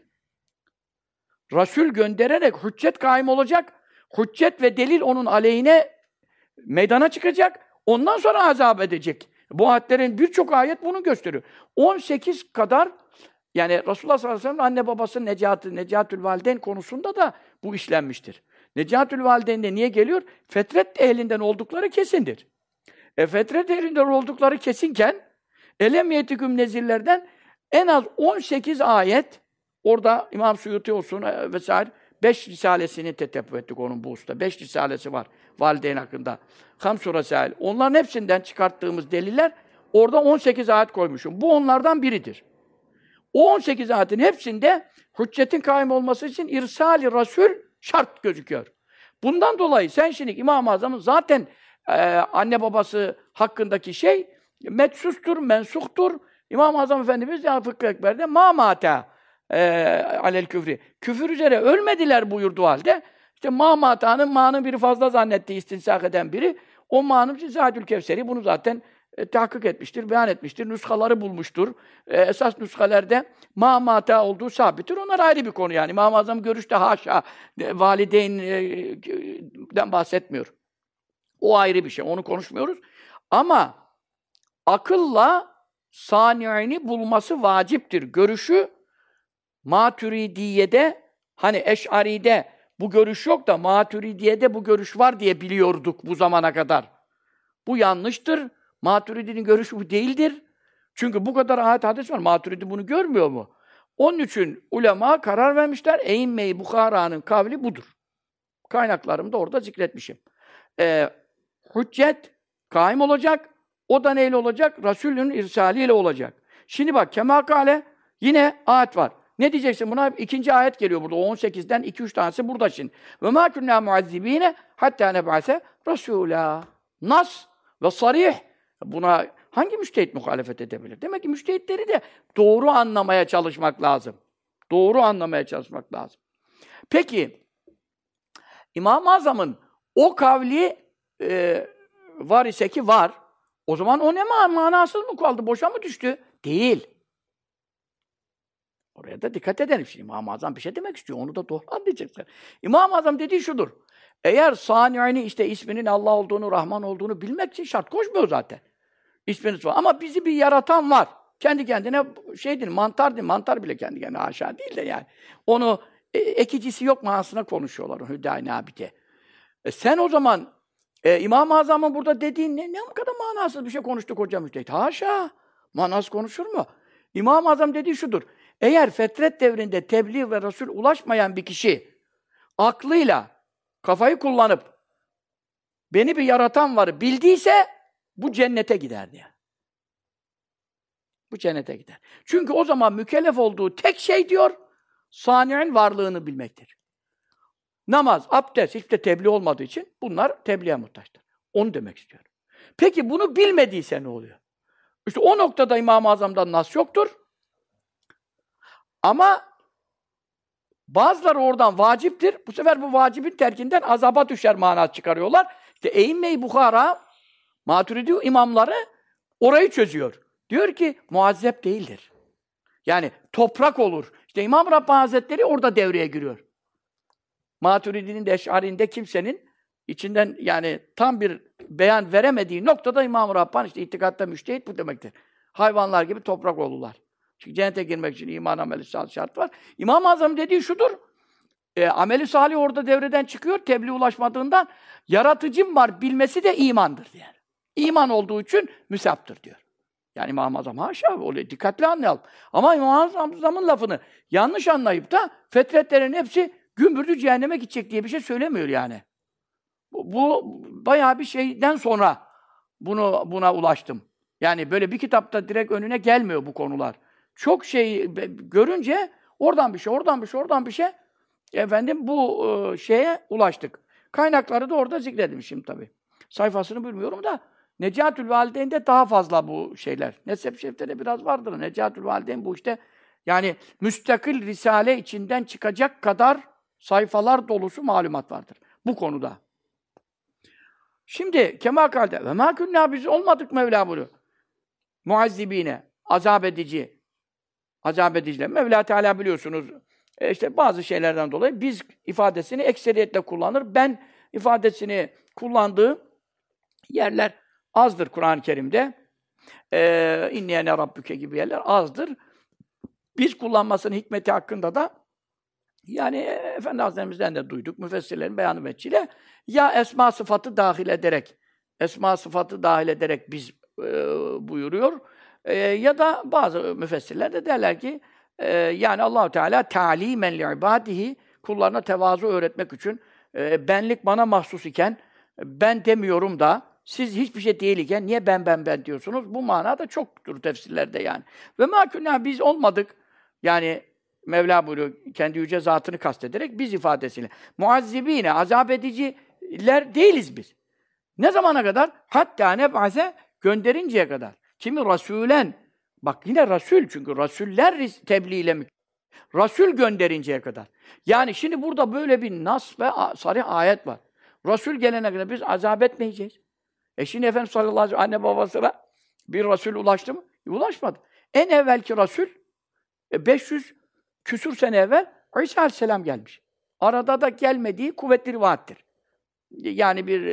Rasul göndererek hüccet kaim olacak. Hüccet ve delil onun aleyhine meydana çıkacak. Ondan sonra azap edecek. Bu ayetlerin birçok ayet bunu gösteriyor. 18 kadar, yani Resulullah sallallahu aleyhi ve sellem anne babasının Necatül Valideyn konusunda da bu işlenmiştir. Necatül Valideyn'de niye geliyor? Fetret ehlinden oldukları kesindir. Fetret ehlinden oldukları kesinken elem yetiküm nezirlerden en az 18 ayet, orada İmam Suyuti olsun vesaire 5 risalesini tetebbü ettik onun bu usta. 5 risalesi var valideyn hakkında. Hamsu Resail. Onların hepsinden çıkarttığımız deliller orada 18 ayet koymuşum. Bu onlardan biridir. O 18 ayetin hepsinde hüccetin kaim olması için irsali rasul şart gözüküyor. Bundan dolayı sen şimdi İmam-ı Azam'ın zaten anne babası hakkındaki şey metsustur, mensuhtur. İmam-ı Azam Efendimiz Fıkhı Ekber'de mâmâta alel küfri. Küfür üzere ölmediler buyurduğu halde işte ma'nın biri fazla zannetti, istinsak eden biri. O ma'nın Zâdül Kevseri bunu zaten tahkik etmiştir, beyan etmiştir, nuskaları bulmuştur. Esas nuskalerde ma'mata olduğu sabittir. Onlar ayrı bir konu yani. İmam-ı Azam görüşte haşa valideyn'den bahsetmiyor. O ayrı bir şey. Onu konuşmuyoruz. Ama akılla sani'ini bulması vaciptir. Görüşü Maturidiye'de, hani Eş'ari'de bu görüş yok da Maturidiye'de bu görüş var diye biliyorduk bu zamana kadar. Bu yanlıştır. Maturidi'nin görüşü bu değildir. Çünkü bu kadar ayet hadis var. Maturidi bunu görmüyor mu? Onun için ulema karar vermişler. Eymme-i Bukhara'nın kavli budur. Kaynaklarımı da orada zikretmişim. Hüccet kaim olacak. O da neyle olacak? Resulünün irsaliyle olacak. Şimdi bak kemakale yine ayet var. Ne diyeceksin buna? İkinci ayet geliyor burada. 18'den 2-3 tanesi burada şimdi. Ve mâ künnâ muazzibîne hattâ neb'ase rasûlâ. Nas ve sarih. Buna hangi müştehit muhalefet edebilir? Demek ki müştehitleri de doğru anlamaya çalışmak lazım. Doğru anlamaya çalışmak lazım. Peki, İmam-ı Azam'ın o kavli var ise ki var. O zaman o ne manasız mı kaldı? Boşa mı düştü? Değil. Oraya da dikkat edelim şimdi. İmam-ı Azam bir şey demek istiyor. Onu da doğru anlayacaksın. İmam-ı Azam dediği şudur. Eğer sani'ini işte isminin Allah olduğunu, Rahman olduğunu bilmek için şart koşmuyor zaten. İsminiz var. Ama bizi bir yaratan var. Kendi kendine şey değil, mantar değil. Mantar bile kendi kendine haşa değil de yani. Onu ekicisi yok manasına konuşuyorlar o Hüdayi Nabit'e. Sen o zaman İmam-ı Azam'ın burada dediğin ne kadar manasız bir şey konuştuk hocam Müctehit. Haşa! Manasız konuşur mu? İmam-ı Azam dediği şudur. Eğer fetret devrinde tebliğ ve Resul ulaşmayan bir kişi aklıyla kafayı kullanıp beni bir yaratan var bildiyse bu cennete gider diye. Bu cennete gider. Çünkü o zaman mükellef olduğu tek şey diyor, sani'in varlığını bilmektir. Namaz, abdest, hiçbir de tebliğ olmadığı için bunlar tebliğe muhtaçtır. Onu demek istiyorum. Peki bunu bilmediyse ne oluyor? İşte o noktada İmam-ı Azam'da nas yoktur. Ama bazıları oradan vaciptir. Bu sefer bu vacibin terkinden azaba düşer manası çıkarıyorlar. İşte Eyyime-i Bukhara, Maturidi imamları orayı çözüyor. Diyor ki muazzep değildir. Yani toprak olur. İşte İmam Rabbani Hazretleri orada devreye giriyor. Maturidi'nin de Eş'ari'nin kimsenin içinden yani tam bir beyan veremediği noktada İmam-ı Rabbani işte itikatta müştehit bu demektir. Hayvanlar gibi toprak olurlar. Çünkü cennete girmek için iman, ameli salih şart var. İmam-ı Azam dediği şudur. Ameli salih orada devreden çıkıyor. Tebliğ ulaşmadığından yaratıcım var bilmesi de imandır yani. İman olduğu için müsaptır diyor. Yani İmam-ı Azam haşa, öyle dikkatli anlayalım. Ama İmam-ı Azam'ın lafını yanlış anlayıp da fetretlerin hepsi gümbürdü cehenneme gidecek diye bir şey söylemiyor yani. Bu bayağı bir şeyden sonra buna ulaştım. Yani böyle bir kitapta direkt önüne gelmiyor bu konular. Çok şey görünce oradan bir şey efendim bu şeye ulaştık. Kaynakları da orada zikredilmişim tabii. Sayfasını bilmiyorum da Necatül Valideyn'de daha fazla bu şeyler. Nesep Şerif'te de biraz vardır. Necatül Valideyn bu işte yani müstakil risale içinden çıkacak kadar sayfalar dolusu malumat vardır bu konuda. Şimdi kema kalde ve mâ künnâ biz olmadık Mevla buyuruyor. Muazzibine, azap ediciler. Mevla Teala biliyorsunuz işte bazı şeylerden dolayı biz ifadesini ekseriyetle kullanır. Ben ifadesini kullandığı yerler azdır Kur'an-ı Kerim'de. İnniyene Rabbüke gibi yerler azdır. Biz kullanmasının hikmeti hakkında da yani Efendi Hazretlerimizden de duyduk, müfessirlerin beyanı veçile ya esma sıfatı dahil ederek biz buyuruyor. Ya da bazı müfessirler de derler ki yani Allah-u Teala ta'limen li'ibadihi kullarına tevazu öğretmek için benlik bana mahsus iken ben demiyorum da siz hiçbir şey değil iken niye ben diyorsunuz? Bu manada çoktur tefsirlerde yani. Ve mâkûnâ biz olmadık. Yani Mevla buyuruyor kendi yüce zatını kastederek biz ifadesiyle. Muazzibine, azap ediciler değiliz biz. Ne zamana kadar? Hatta neb'ase gönderinceye kadar. Kimi rasûlen, bak yine Rasul çünkü Rasuller tebliğiyle Rasul gönderinceye kadar. Yani şimdi burada böyle bir nas ve sarih ayet var. Rasul gelene kadar biz azap etmeyeceğiz. Şimdi Efendimiz sallallahu aleyhi ve sellem anne babasına bir Rasul ulaştı mı? Ulaşmadı. En evvelki Rasul 500 küsur sene evvel İsa aleyhisselam gelmiş. Arada da gelmediği kuvvetli rivayettir. Yani bir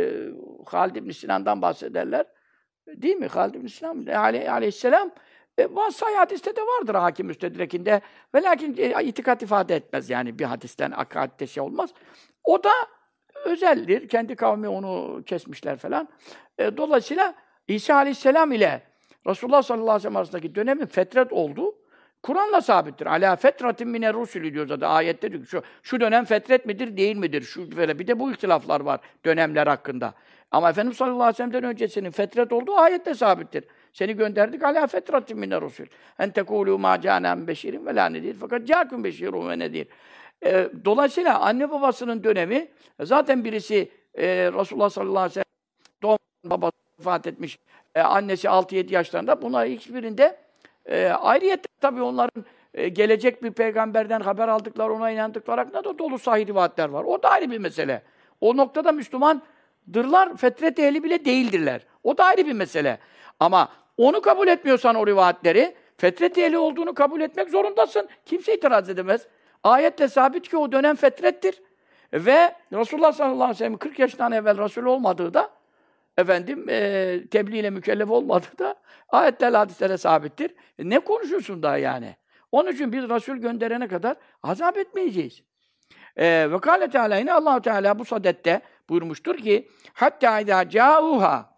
Halid ibn Sinan'dan bahsederler. Değil mi? Halid ibn Sinan aleyhisselam sahih hadiste de vardır Hakim Müstedrek'inde. Ve lakin itikat ifade etmez yani bir hadisten akadde şey olmaz. O da özeldir. Kendi kavmi onu kesmişler falan. Dolayısıyla İsa aleyhisselam ile Resulullah sallallahu aleyhi ve sellem arasındaki dönemin fetret olduğu Kur'an'la sabittir. Alâ fetratin mine rusulü diyor zaten ayette diyor ki şu dönem fetret midir değil midir? Şu böyle bir de bu ihtilaflar var dönemler hakkında. Ama Efendimiz sallallahu aleyhi ve sellem'den öncesinin fetret olduğu ayette sabittir. Seni gönderdik alâ fetratin mine rusul. En tekûlû mâ cânem beşirin ve lâ nedir. Fakat câküm beşirun ve nedir. Dolayısıyla anne babasının dönemi zaten birisi Resulullah sallallahu aleyhi ve sellem doğum babası vefat etmiş. Annesi 6-7 yaşlarında. Bunlar hiçbirinde ayrıyette tabii onların gelecek bir peygamberden haber aldıkları, ona inandıkları hakkında da dolu sahih rivayetler var. O da ayrı bir mesele. O noktada Müslümandırlar, fetret ehli bile değildirler. O da ayrı bir mesele. Ama onu kabul etmiyorsan o rivayetleri, fetret ehli olduğunu kabul etmek zorundasın. Kimse itiraz edemez. Ayetle sabit ki o dönem fetrettir. Ve Resulullah sallallahu aleyhi ve sellem 40 yaşından evvel Resul olmadığı da tebliğ ile mükellef olmadığı da ayetlerle, hadislere sabittir. Ne konuşuyorsun daha yani? Onun için biz Resul gönderene kadar azap etmeyeceğiz. Ve kâle Teâlâ, yine Allah-u Teala bu sadette buyurmuştur ki hatta idâ câuha,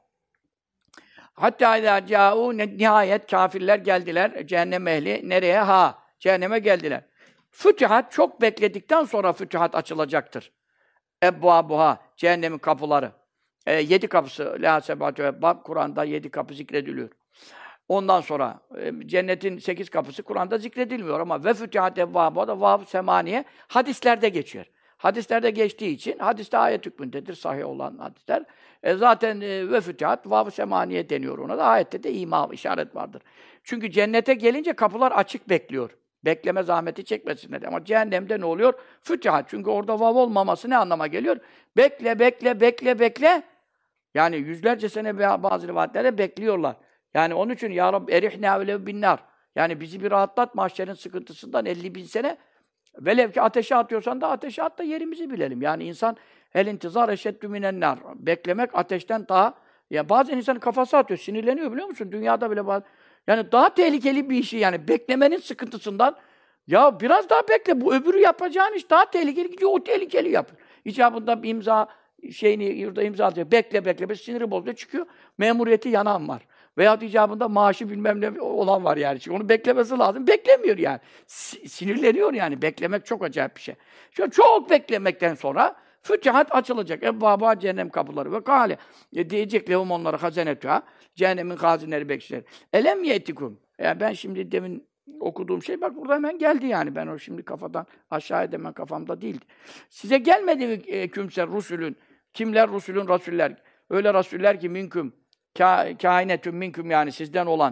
hatta idâ câu, nihayet kâfirler geldiler, cehennem ehli nereye? Cehenneme geldiler. Fütühat, çok bekledikten sonra fütühat açılacaktır. Ebbâbuha, cehennemin kapıları. 7 kapısı, lâ sebâtü ebbâb, Kur'an'da 7 kapı zikrediliyor. Ondan sonra cennetin 8 kapısı Kur'an'da zikredilmiyor ama ve fütühat ebbâbuha da vav semaniye hadislerde geçiyor. Hadislerde geçtiği için, hadiste ayet hükmündedir, sahih olan hadisler. Zaten ve fütühat vav semaniye deniyor ona da. Ayette de ima, işaret vardır. Çünkü cennete gelince kapılar açık bekliyor. Bekleme zahmeti çekmesinler. Ama cehennemde ne oluyor? Fütühat. Çünkü orada vav olmaması ne anlama geliyor? Bekle. Yani yüzlerce sene bazı rivayetlerde bekliyorlar. Yani onun için ya Rabbi erihna velev binnar. Yani bizi bir rahatlat mahşerin sıkıntısından 50.000 sene. Velev ki ateşe atıyorsan da ateşe at da yerimizi bilelim. Yani insan el intizar eşeddü minennar. Beklemek ateşten daha, ya bazen insanın kafası atıyor, sinirleniyor biliyor musun? Dünyada bile yani daha tehlikeli bir işi, yani beklemenin sıkıntısından, ya biraz daha bekle, bu öbürü yapacağın iş daha tehlikeli, gidiyor o tehlikeli yapıyor. İcabında bir imza yurda imza alacak. Bekle, siniri bozuyor, çıkıyor. Memuriyeti yanan var. Veyahut icabında maaşı bilmem ne olan var yani. Çünkü onu beklemesi lazım. Beklemiyor yani. Sinirleniyor yani. Beklemek çok acayip bir şey. Şöyle çok beklemekten sonra fütühat açılacak. Ebbâbâ, cehennem kapıları ve kâle. Diyecek lehum onlara hazenetüha. Cehennemin hazineleri bekçileri. Elem yetikum. Yani ben şimdi demin okuduğum şey bak burada hemen geldi yani. Ben o şimdi kafadan aşağı edemem, kafamda değildi. Size gelmedi mi kümse rusulün? Kimler rusulün? Rasuller. Öyle rasuller ki minküm. Kâinetün minküm, yani sizden olan.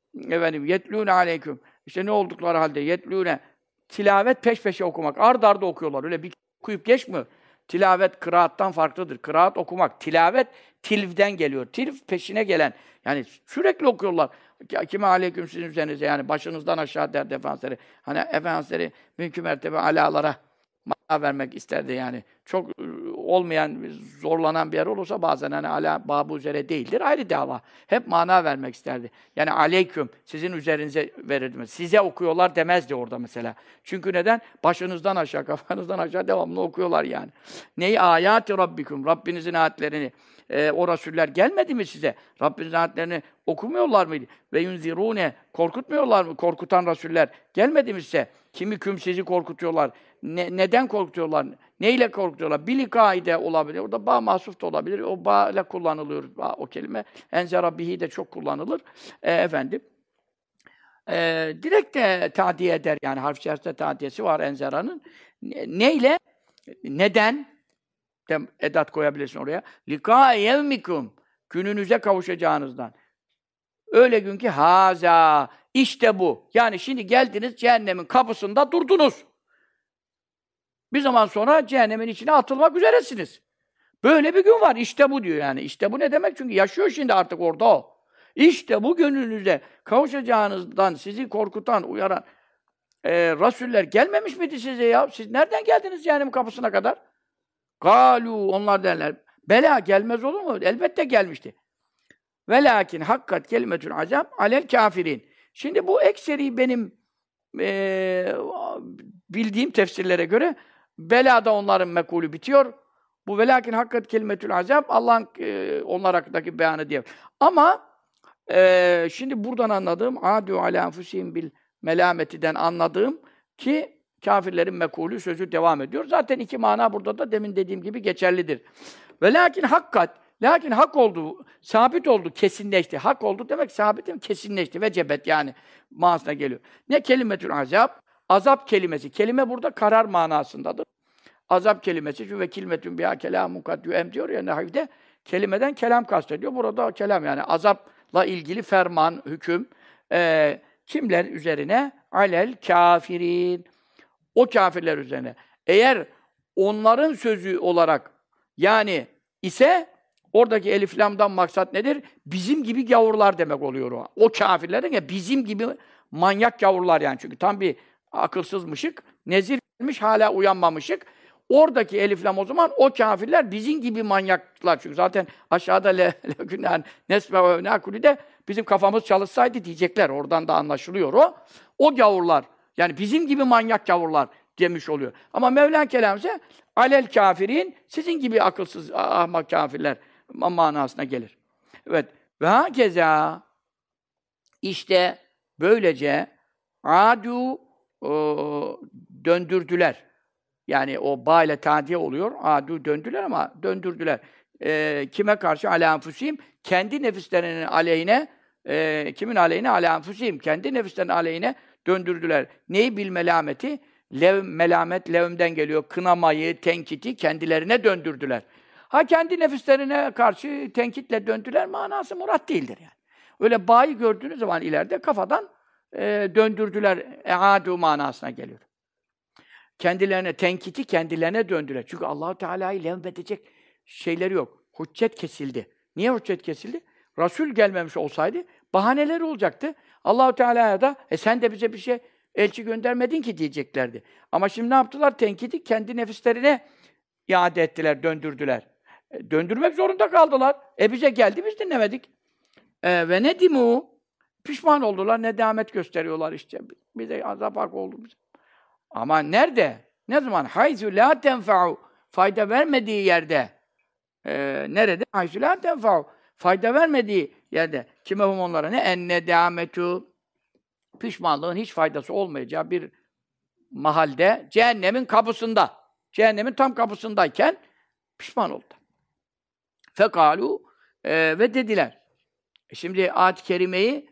Yetlûne aleyküm. İşte ne oldukları halde yetlûne. Tilavet peş peşe okumak. Ard arda okuyorlar. Öyle bir okuyup geçmiyor. Tilavet kıraattan farklıdır. Kıraat okumak. Tilavet tilvden geliyor. Tilv peşine gelen. Yani sürekli okuyorlar. Kime aleyküm sizin üzerinize, yani başınızdan aşağı derdi Efendimizleri. Hani Efendimizleri mümkün mertebe alalara mana vermek isterdi yani. Çok olmayan, zorlanan bir yer olursa bazen hani ala babı üzere değildir. Ayrı dava. Hep mana vermek isterdi. Yani aleyküm sizin üzerinize verirdim. Size okuyorlar demezdi orada mesela. Çünkü neden? Başınızdan aşağı, kafanızdan aşağı devamlı okuyorlar yani. Neyi? Ayat-ı Rabbikum. Rabbinizin ayetlerini. O rasuller gelmedi mi size? Rabbinizin ayetlerini okumuyorlar mıydı? Ve yunzirune, korkutmuyorlar mı? Korkutan rasuller gelmedi mi size? Kimi küm sizi korkutuyorlar? Neden korkutuyorlar? Neyle korkutuyorlar? Bilikaide olabilir. Orada ba mahsuf da olabilir. O ba ile kullanılıyor o kelime. Enzera bihi de çok kullanılır. Direkt de tadiye eder. Yani harf içerisinde tadiyesi var enzera'nın. Neyle? Neden? Edat koyabilirsin oraya. Lika yevmikum. Gününüze kavuşacağınızdan. Öyle gün ki haza. İşte bu. Yani şimdi geldiniz cehennemin kapısında durdunuz. Bir zaman sonra cehennemin içine atılmak üzeresiniz. Böyle bir gün var. İşte bu diyor yani. İşte bu ne demek? Çünkü yaşıyor şimdi artık orada o. İşte bu gönlünüze kavuşacağınızdan sizi korkutan, uyaran rasuller gelmemiş miydi size ya? Siz nereden geldiniz cehennemin kapısına kadar? Galu, onlar derler. Bela, gelmez olur mu? Elbette gelmişti. Velakin hakkat kelimetül azab alel kafirin. Şimdi bu ekseri benim bildiğim tefsirlere göre belada onların mekulü bitiyor. Bu velakin hakkat kelimetül azab Allah'ın onlar hakkındaki beyanı diye. Ama şimdi buradan anladığım adu ala enfusihim bil melametiden anladığım ki kafirlerin mekulü sözü devam ediyor. Zaten iki mana burada da demin dediğim gibi geçerlidir. Velakin hakkat, lakin hak oldu, sabit oldu, kesinleşti. Hak oldu demek sabit değil mi? Kesinleşti. Vecebet yani manasına geliyor. Ne kelimetül azab? Azap kelimesi. Kelime burada karar manasındadır. Azap kelimesi ve kelimetün biha kelamun kad yu'em diyor ya nahvde. Kelimeden kelam kastediyor. Burada kelam yani azapla ilgili ferman, hüküm. Kimler üzerine? Alel kafirin. O kafirler üzerine. Eğer onların sözü olarak yani ise oradaki elif lamdan maksat nedir? Bizim gibi gavurlar demek oluyor o. O kafirlerin ya bizim gibi manyak gavurlar yani. Çünkü tam bir akılsızmışık. Nezir gelmiş hala uyanmamışık. Oradaki elif lam o zaman o kâfirler bizim gibi manyaklar. Çünkü zaten aşağıda nesme ve nakuli de bizim kafamız çalışsaydı diyecekler. Oradan da anlaşılıyor o. O gavurlar. Yani bizim gibi manyak gavurlar demiş oluyor. Ama Mevla kelamı ise alel kafirin sizin gibi akılsız ahmak kâfirler manasına gelir. Evet. Ve hakeza işte böylece adu döndürdüler. Yani o ba ile tadiye oluyor. Adu döndüler ama döndürdüler. Kime karşı? Alâ enfusihim. Kendi nefislerinin aleyhine kimin aleyhine? Alâ enfusihim. Kendi nefislerinin aleyhine döndürdüler. Neyi bil melameti? Melamet levmden geliyor. Kınamayı, tenkiti kendilerine döndürdüler. Ha kendi nefislerine karşı tenkitle döndüler manası murat değildir yani. Öyle bağı gördüğünüz zaman ileride kafadan döndürdüler. E'adu manasına geliyor. Kendilerine tenkiti kendilerine döndüler. Çünkü Allah-u Teala'yı levmedecek şeyleri yok. Hüccet kesildi. Niye hüccet kesildi? Resul gelmemiş olsaydı bahaneleri olacaktı. Allah-u Teala'ya da sen de bize bir şey elçi göndermedin ki diyeceklerdi. Ama şimdi ne yaptılar? Tenkiti kendi nefislerine iade ettiler, döndürdüler. Döndürmek zorunda kaldılar. Bize geldi, biz dinlemedik. Ve nedimu pişman oldular, nedamet gösteriyorlar işte. Bir de azap hak oldu bize. Ama nerede? Ne zaman? Hayzu la tenfa'u fayda vermediği yerde. Nerede? Hayzu la tenfa'u fayda vermediği yerde. Kime hum onlara ne? En nedametu pişmanlığın hiç faydası olmayacağı bir mahalde cehennemin kapısında. Cehennemin tam kapısındayken pişman oldu. Fekalu ve dediler. Şimdi ayet-i kerimeyi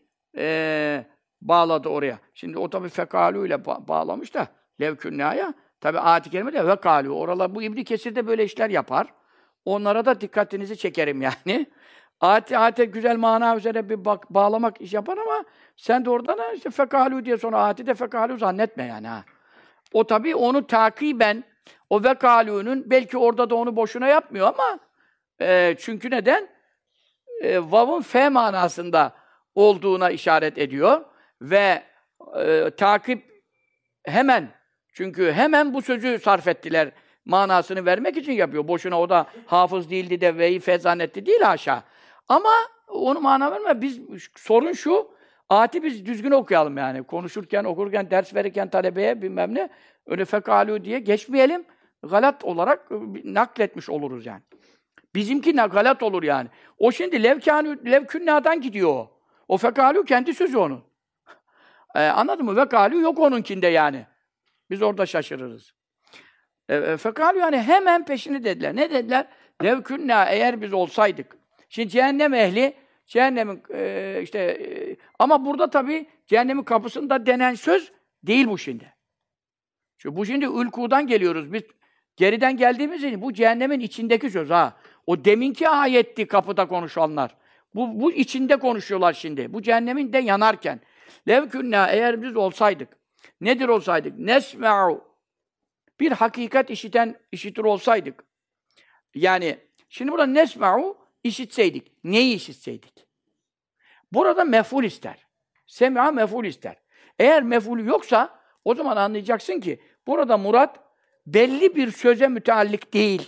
bağladı oraya. Şimdi o tabi fekalu ile bağlamış da levkünnâya. Tabi ayet-i kerime de vekalu. Oralar bu İbn Kesir de böyle işler yapar. Onlara da dikkatinizi çekerim yani. Ayete güzel mana üzere bir bağlamak iş yapar ama sen de oradan işte fekalu diye sonra ayeti de fekalu zannetme yani ha. O tabi onu takiben o vekalu'nun belki orada da onu boşuna yapmıyor ama çünkü neden? Vav'ın F manasında olduğuna işaret ediyor ve takip hemen çünkü hemen bu sözü sarf ettiler manasını vermek için yapıyor. Boşuna o da hafız değildi de V'yi F zannetti değil haşa. Ama onu mana verme. Biz sorun şu, ayeti biz düzgün okuyalım yani. Konuşurken, okurken, ders verirken talebeye bilmem ne öyle fekalu diye geçmeyelim. Galat olarak nakletmiş oluruz yani. Bizimki galat olur yani. O şimdi levkünnâ'dan gidiyor o. O fekalu kendi sözü onun. Anladın mı? Vekalu yok onunkinde yani. Biz orada şaşırırız. Fekalu yani hemen peşini dediler. Ne dediler? Levkünnâ eğer biz olsaydık. Şimdi cehennem ehli, cehennemin ama burada tabii cehennemin kapısında denen söz değil bu şimdi. Çünkü bu şimdi ülkudan geliyoruz. Biz geriden geldiğimiz için bu cehennemin içindeki söz ha. O deminki ayetti kapıda konuşanlar. Bu içinde konuşuyorlar şimdi. Bu cehennemin de yanarken. Levkünnâ eğer biz olsaydık. Nedir olsaydık? Nesme'u. Bir hakikat işitir olsaydık. Yani şimdi burada nesme'u işitseydik. Neyi işitseydik? Burada mef'ul ister. Sem'a mef'ul ister. Eğer mef'ulü yoksa o zaman anlayacaksın ki burada murat belli bir söze müteallik değil.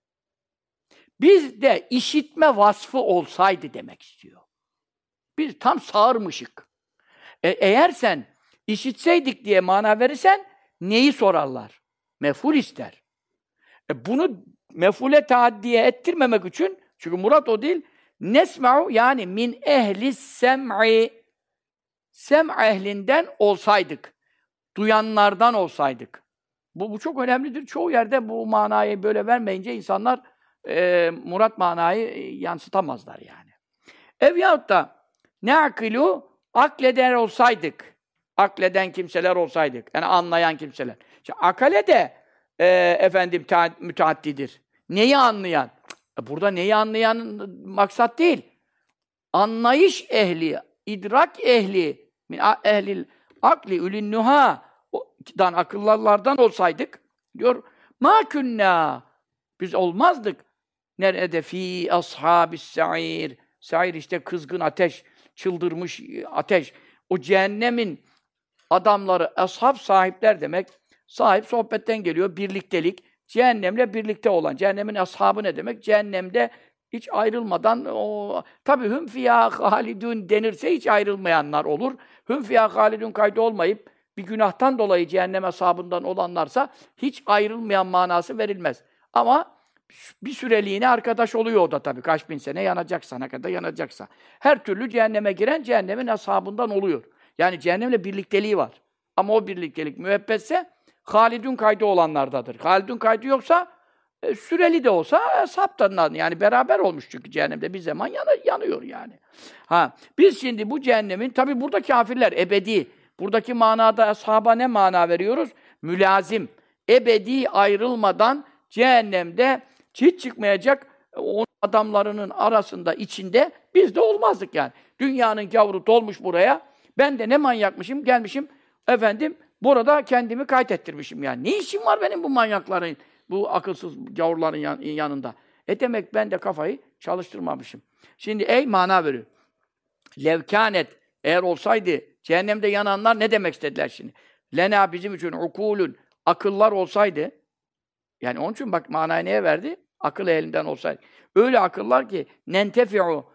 Bizde işitme vasfı olsaydı demek istiyor. Biz tam sağırmışık. Eğer sen işitseydik diye mana verirsen neyi sorarlar? Mef'ul ister. Bunu mef'ule taaddiye ettirmemek için çünkü murat o değil. Nesma'u yani min ehli sem'i sem ehlinden olsaydık. Duyanlardan olsaydık. Bu çok önemlidir. Çoğu yerde bu manayı böyle vermeyince insanlar murat manayı yansıtamazlar yani. Ev yahut da ne akilu akleder olsaydık. Akleden kimseler olsaydık. Yani anlayan kimseler. Şimdi akale de müteaddidir. Neyi anlayan? Burada neyi anlayan maksat değil. Anlayış ehli, idrak ehli, ehlil akli, ülün nuha'dan akıllılardan olsaydık diyor, ma künna biz olmazdık. Nerede fi ashabis sa'ir. Sa'ir işte kızgın ateş, çıldırmış ateş. O cehennemin adamları, ashab sahipler demek. Sahip sohbetten geliyor, birliktelik. cehennemle birlikte olan. Cehennemin ashabı ne demek? Cehennemde hiç ayrılmadan o tabii hüm fiyâ halidun denirse hiç ayrılmayanlar olur. Hüm fiyâ halidun kaydı olmayıp bir günahtan dolayı cehennem ashabından olanlarsa hiç ayrılmayan manası verilmez. Ama bir süreliğine arkadaş oluyor o da tabii. Kaç bin sene yanacaksa, ne kadar yanacaksa. Her türlü cehenneme giren cehennemin ashabından oluyor. Yani cehennemle birlikteliği var. Ama o birliktelik müebbetse halidun kaydı olanlardadır. Halidun kaydı yoksa süreli de olsa saptanlar. Yani beraber olmuş çünkü cehennemde bir zaman yanıyor yani. Biz şimdi bu cehennemin, tabi burada kafirler ebedi. Buradaki manada ashaba ne mana veriyoruz? Mülazim. Ebedi ayrılmadan cehennemde hiç çıkmayacak o adamlarının arasında, içinde biz de olmazdık yani. Dünyanın gavuru dolmuş buraya. Ben de ne manyakmışım, gelmişim efendim burada kendimi kaydettirmişim yani. Ne işim var benim bu manyakların, bu akılsız gavurların yanında? Demek ben de kafayı çalıştırmamışım. Şimdi mana veriyor. Levkânet, eğer olsaydı, cehennemde yananlar ne demek istediler şimdi? Lena bizim için ukulun, akıllar olsaydı, yani onun için bak manayı neye verdi? Akıl elinden olsaydı. Öyle akıllar ki nentefi'u,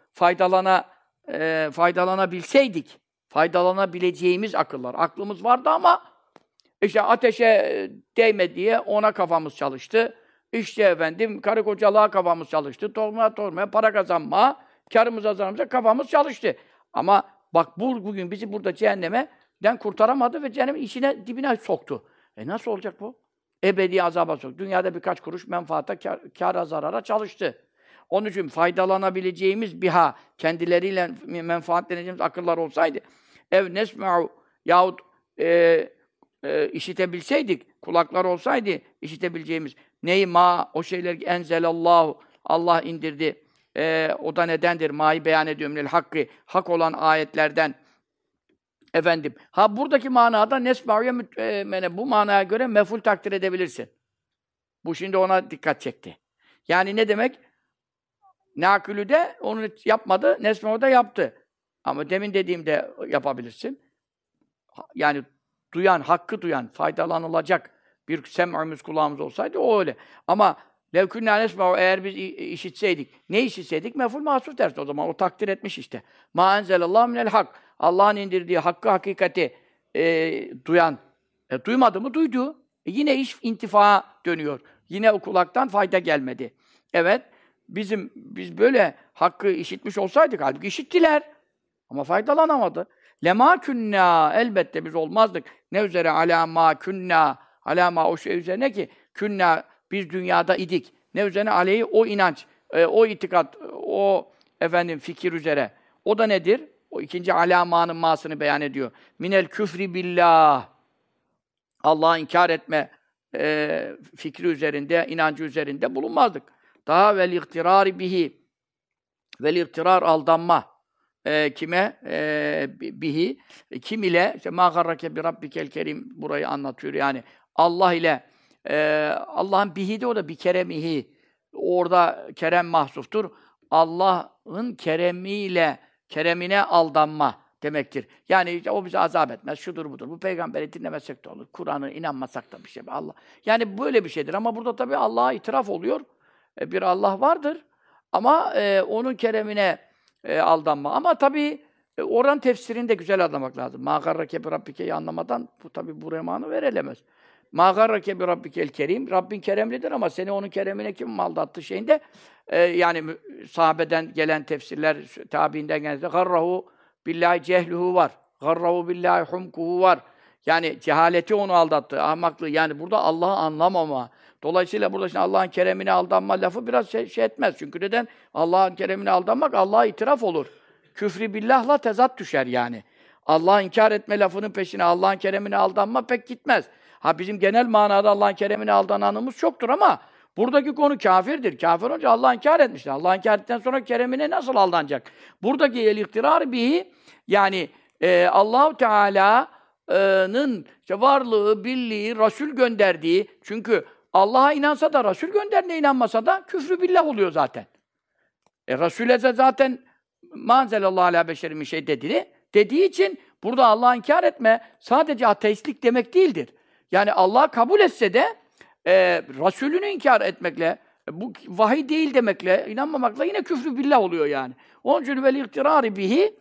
faydalanabilseydik, faydalanabileceğimiz akıllar. Aklımız vardı ama işte ateşe değme diye ona kafamız çalıştı. İşte efendim karı kocalığa kafamız çalıştı. Tormaya para kazanma, karımıza zararımıza kafamız çalıştı. Ama bak bugün bizi burada cehennemden kurtaramadı ve cehennemin içine, dibine soktu. Nasıl olacak bu? Ebedi azaba soktu. Dünyada birkaç kuruş menfaata, kâra zarara çalıştı. Onun için faydalanabileceğimiz kendileriyle menfaatleneceğimiz akıllar olsaydı, ev nesma'u yahut işitebilseydik, kulaklar olsaydı işitebileceğimiz neyi o şeyler enzelallahu, Allah indirdi. O da nedendir? Ma'yı beyan ediyorum. Hakkı, hak olan ayetlerden. Efendim. Buradaki manada nesma'u'ya bu manaya göre mef'ul takdir edebilirsin. Bu şimdi ona dikkat çekti. Yani ne demek? Nakülü de onu yapmadı, nesma'u da yaptı. Ama demin dediğimde yapabilirsin. Yani hakkı duyan, faydalanılacak bir sem'ümüz, kulağımız olsaydı o öyle. Ama levkünnâ nesma'u, eğer biz işitseydik, ne işitseydik? Mef'ul mahsus dersin o zaman. O takdir etmiş işte. Mâ enzelallahu minel hak. Allah'ın indirdiği hakkı, hakikati duyan. Duymadı mı? Duydu. Yine iş intifaa dönüyor. Yine o kulaktan fayda gelmedi. Evet, biz böyle hakkı işitmiş olsaydık, halbuki işittiler. Ama faydalanamadı. Lemâ künnâ, elbette biz olmazdık. Ne üzere? Alâ mâ künnâ. Alâ mâ, o şey üzerine ki künnâ, biz dünyada idik. Ne üzerine? Aleyhi, o inanç, o itikat, o fikir üzere. O da nedir? O ikinci alâmâ'nın mâsını beyan ediyor. Minel küfri billah. Allah'ı inkar etme fikri üzerinde, inancı üzerinde bulunmazdık. Daha vel iktirâri bihi. Vel iktirar, aldanma. Kime? Bihi. Kim ile? İşte mâ garrake bi rabbikel kerim burayı anlatıyor. Yani Allah ile Allah'ın bihi de o da bi keremihi. Orada kerem mahsuftur. Allah'ın keremine aldanma demektir. Yani işte o bizi azap etmez, şudur budur. Bu peygamberi dinlemesek de olur. Kur'an'ı inanmasak da bir şey. Allah. Yani böyle bir şeydir. Ama burada tabii Allah'a itiraf oluyor. Bir Allah vardır. Ama onun keremine aldanma. Ama tabii oranın tefsirini de güzel anlamak lazım. Mâ garrake bi rabbike'yi anlamadan bu remanı verilemez. Mâ garrake bi rabbikel kerim. Rabbin keremlidir ama seni onun keremine kim aldattı şeyinde yani sahabeden gelen tefsirler, tabiinden gelen garrahu billahi cehluhu var. Garrahu billahi humkuhu var. Yani cehaleti onu aldattı, ahmaklığı. Yani burada Allah'ı anlamama. Dolayısıyla burada şimdi Allah'ın keremine aldanma lafı biraz şey etmez. Çünkü neden? Allah'ın keremine aldanmak Allah'a itiraf olur. Küfrü billahla tezat düşer yani. Allah'ı inkar etme lafının peşine Allah'ın keremine aldanma pek gitmez. Bizim genel manada Allah'ın keremine aldananımız çoktur ama buradaki konu kâfirdir. Kâfir olunca Allah'ı inkar etmiştir. Allah'ı inkar ettikten sonra keremine nasıl aldanacak? Buradaki el-iktirar bihi, yani Allah-u Teala'nın varlığı, birliği, Resul gönderdiği, çünkü Allah'a inansa da, Resul gönderdiğine inanmasa da küfrü billah oluyor zaten. Resul'e zaten manzelallahu ala beşerin bir şey dediği için burada Allah'ı inkar etme sadece ateistlik demek değildir. Yani Allah'ı kabul etse de Resulünü inkar etmekle, bu vahiy değil demekle, inanmamakla yine küfrü billah oluyor yani. Onun için vel ihtirari bihi,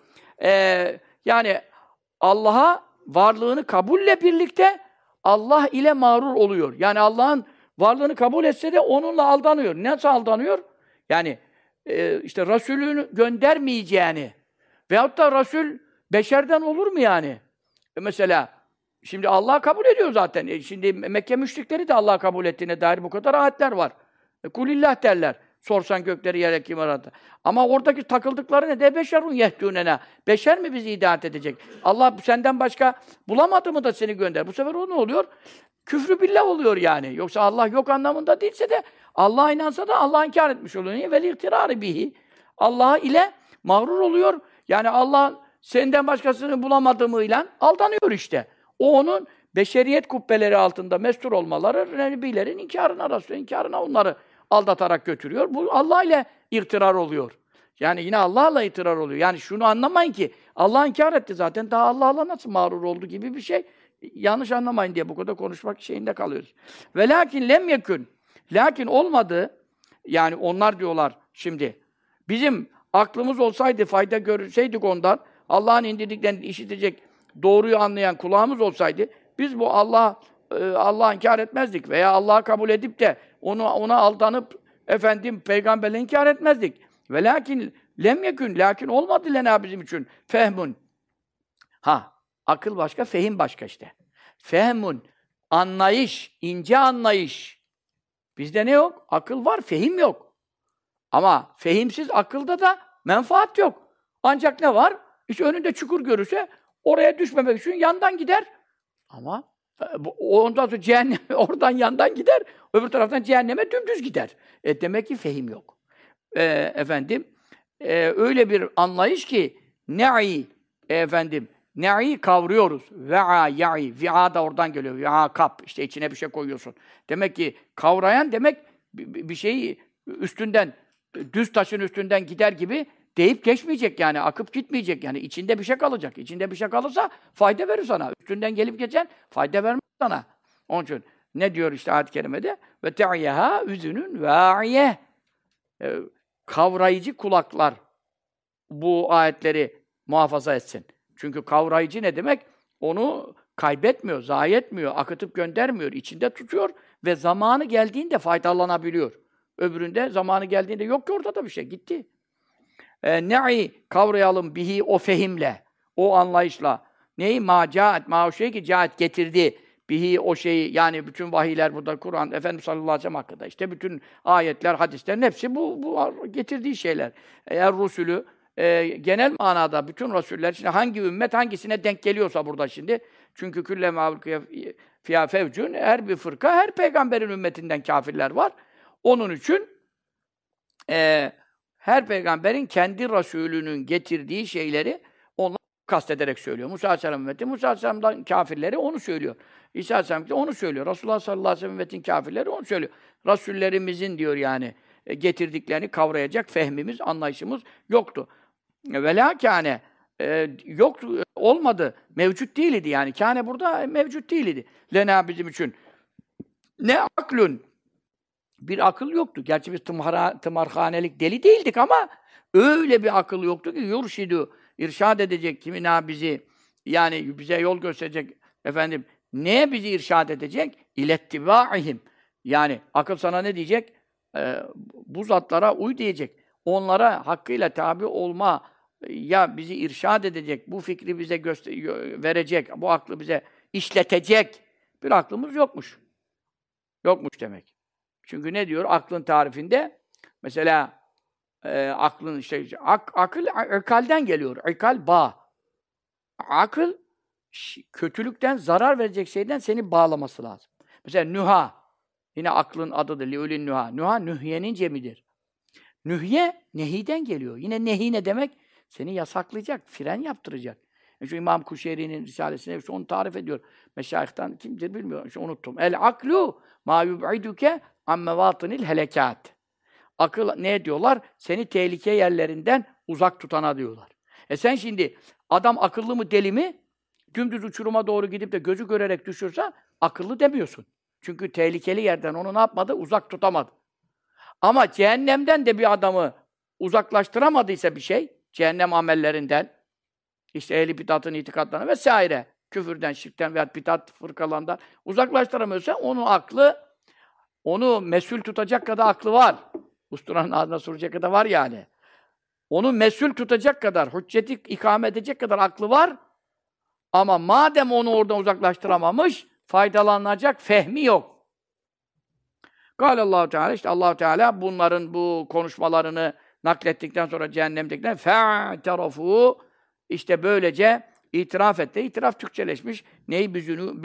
yani Allah'a varlığını kabulle birlikte Allah ile mağrur oluyor. Yani Allah'ın varlığını kabul etse de onunla aldanıyor. Nasıl aldanıyor? Yani işte Resulünü göndermeyeceğini veyahut da Resul beşerden olur mu yani? Mesela şimdi Allah'ı kabul ediyor zaten. Şimdi Mekke müşrikleri de Allah'ı kabul ettiğine dair bu kadar ayetler var. Kulillah derler. Sorsan gökleri yere kim aradı? Ama oradaki takıldıkları ne? De beşerun yehdûnena. Beşer mi bizi hidayet edecek? Allah senden başka bulamadı mı da seni gönder? Bu sefer o ne oluyor? Küfrü billah oluyor yani. Yoksa Allah yok anlamında değilse de Allah'a inansa da Allah'ı inkar etmiş oluyor. Niye? Vel ihtirâri bihi. Allah ile mağrur oluyor. Yani Allah senden başkasını bulamadığıyla aldanıyor işte. O onun beşeriyet kubbeleri altında mestur olmaları, Nebilerin inkarına, Resulün inkarına onları aldatarak götürüyor. Bu Allah ile irtirar oluyor. Yani yine Allah'la irtirar oluyor. Yani şunu anlamayın ki Allah inkar etti zaten. Daha Allah'la nasıl mağrur oldu gibi bir şey. Yanlış anlamayın diye bu kadar konuşmak şeyinde kalıyoruz. Ve lakin lem yekün. Lakin olmadı. Yani onlar diyorlar şimdi. Bizim aklımız olsaydı, fayda görseydik ondan, Allah'ın indirdiklerini işitecek, doğruyu anlayan kulağımız olsaydı, biz bu Allah'ı inkar etmezdik veya Allah'ı kabul edip de ona aldanıp peygamberle inkar etmezdik. Ve lakin lem yekün, lakin olmadı lena bizim için fehmun. Akıl başka, fehim başka işte. Fehmun, anlayış, ince anlayış. Bizde ne yok? Akıl var, fehim yok. Ama fehimsiz akılda da menfaat yok. Ancak ne var? İşte önünde çukur görürse oraya düşmemek için yandan gider. Ama ondan sonra cehennem oradan yandan gider, öbür taraftan cehenneme dümdüz gider. Demek ki fehim yok. Öyle bir anlayış ki ne'i kavruyoruz. Ve'a ya'i. Vi'a da oradan geliyor. Vi'a kap. İşte içine bir şey koyuyorsun. Demek ki kavrayan demek bir şeyi üstünden, düz taşın üstünden gider gibi deyip geçmeyecek yani. Akıp gitmeyecek yani. İçinde bir şey kalacak. İçinde bir şey kalırsa fayda verir sana. Üstünden gelip geçen fayda vermez sana. Onun için ne diyor işte ayet-i kerimede? Ve te'yeha üzünün vâ'iye. Kavrayıcı kulaklar bu ayetleri muhafaza etsin. Çünkü kavrayıcı ne demek? Onu kaybetmiyor, zayi etmiyor, akıtıp göndermiyor, içinde tutuyor ve zamanı geldiğinde faydalanabiliyor. Öbüründe zamanı geldiğinde yok ki orada da bir şey, gitti. Ne'i kavrayalım bihi o fehimle, o anlayışla. Neyi? O şey ki caet getirdi. Bihi o şeyi, yani bütün vahiyler burada, Kur'an, Efendimiz sallallahu aleyhi ve sellem hakkında, işte bütün ayetler, hadislerin hepsi bu getirdiği şeyler. Eğer Resulü genel manada bütün Resuller, şimdi hangi ümmet hangisine denk geliyorsa burada şimdi, çünkü külle mâvlâ fiyâ fevcûn, her bir fırka, her peygamberin ümmetinden kâfirler var. Onun için her peygamberin kendi Resulünün getirdiği şeyleri onlar kastederek söylüyor. Musa Aleyhisselam ümmeti, Musa Aleyhisselam'dan kâfirleri onu söylüyor. İsa Aleyhisselam de onu söylüyor. Resulullah sallallahu aleyhi ve sellem ümmetin kâfirleri onu söylüyor. Resullerimizin diyor yani getirdiklerini kavrayacak fehmimiz, anlayışımız yoktu. Velâ kâne yoktu, olmadı. Mevcut değildi yani. Kâne burada mevcut değildi. Lena bizim için. Ne aklun? Bir akıl yoktu. Gerçi biz tımarhanelik deli değildik ama öyle bir akıl yoktu ki yurşidu, irşad edecek kimina bizi, yani bize yol gösterecek neye bizi irşad edecek? İlettibâihim. Yani akıl sana ne diyecek? Bu zatlara uy diyecek. Onlara hakkıyla tabi olma ya bizi irşad edecek, bu fikri bize verecek, bu aklı bize işletecek bir aklımız yokmuş. Yokmuş demek. Çünkü ne diyor aklın tarifinde? Mesela aklın işte akıl ikalden geliyor. İkal bağ. Akıl kötülükten, zarar verecek şeyden seni bağlaması lazım. Mesela nüha. Yine aklın adıdır. Liulin nüha. Nüha nühyenin cemidir. Nühye nehiden geliyor. Yine nehi ne demek? Seni yasaklayacak, fren yaptıracak. Şu İmam Kuşeyri'nin risalesinde işte onu tarif ediyor. Meşayihtan kimdir bilmiyorum. İşte unuttum. El aklu ma yub'iduke an mevatinil helekat. Akıl ne diyorlar? Seni tehlike yerlerinden uzak tutana diyorlar. Sen şimdi adam akıllı mı deli mi? Dümdüz uçuruma doğru gidip de gözü görerek düşürse akıllı demiyorsun. Çünkü tehlikeli yerden onu ne yapmadı? Uzak tutamadı. Ama cehennemden de bir adamı uzaklaştıramadıysa bir şey, cehennem amellerinden, işte ehli bidatın itikadlarına vesaire, küfürden, şirkten veya bidat fırkalarından uzaklaştıramıyorsa onun aklı, onu mesul tutacak kadar aklı var. Usturanın ağzına soracak kadar var yani. Onu mesul tutacak kadar, hücceti ikame edecek kadar aklı var. Ama madem onu oradan uzaklaştıramamış, faydalanacak fehmi yok. Allahu Teala, işte Allah Teala bunların bu konuşmalarını naklettikten sonra cehennemdekiler fe'terafu, işte böylece itiraf etti. İtiraf Türkçeleşmiş. Neyi büzünü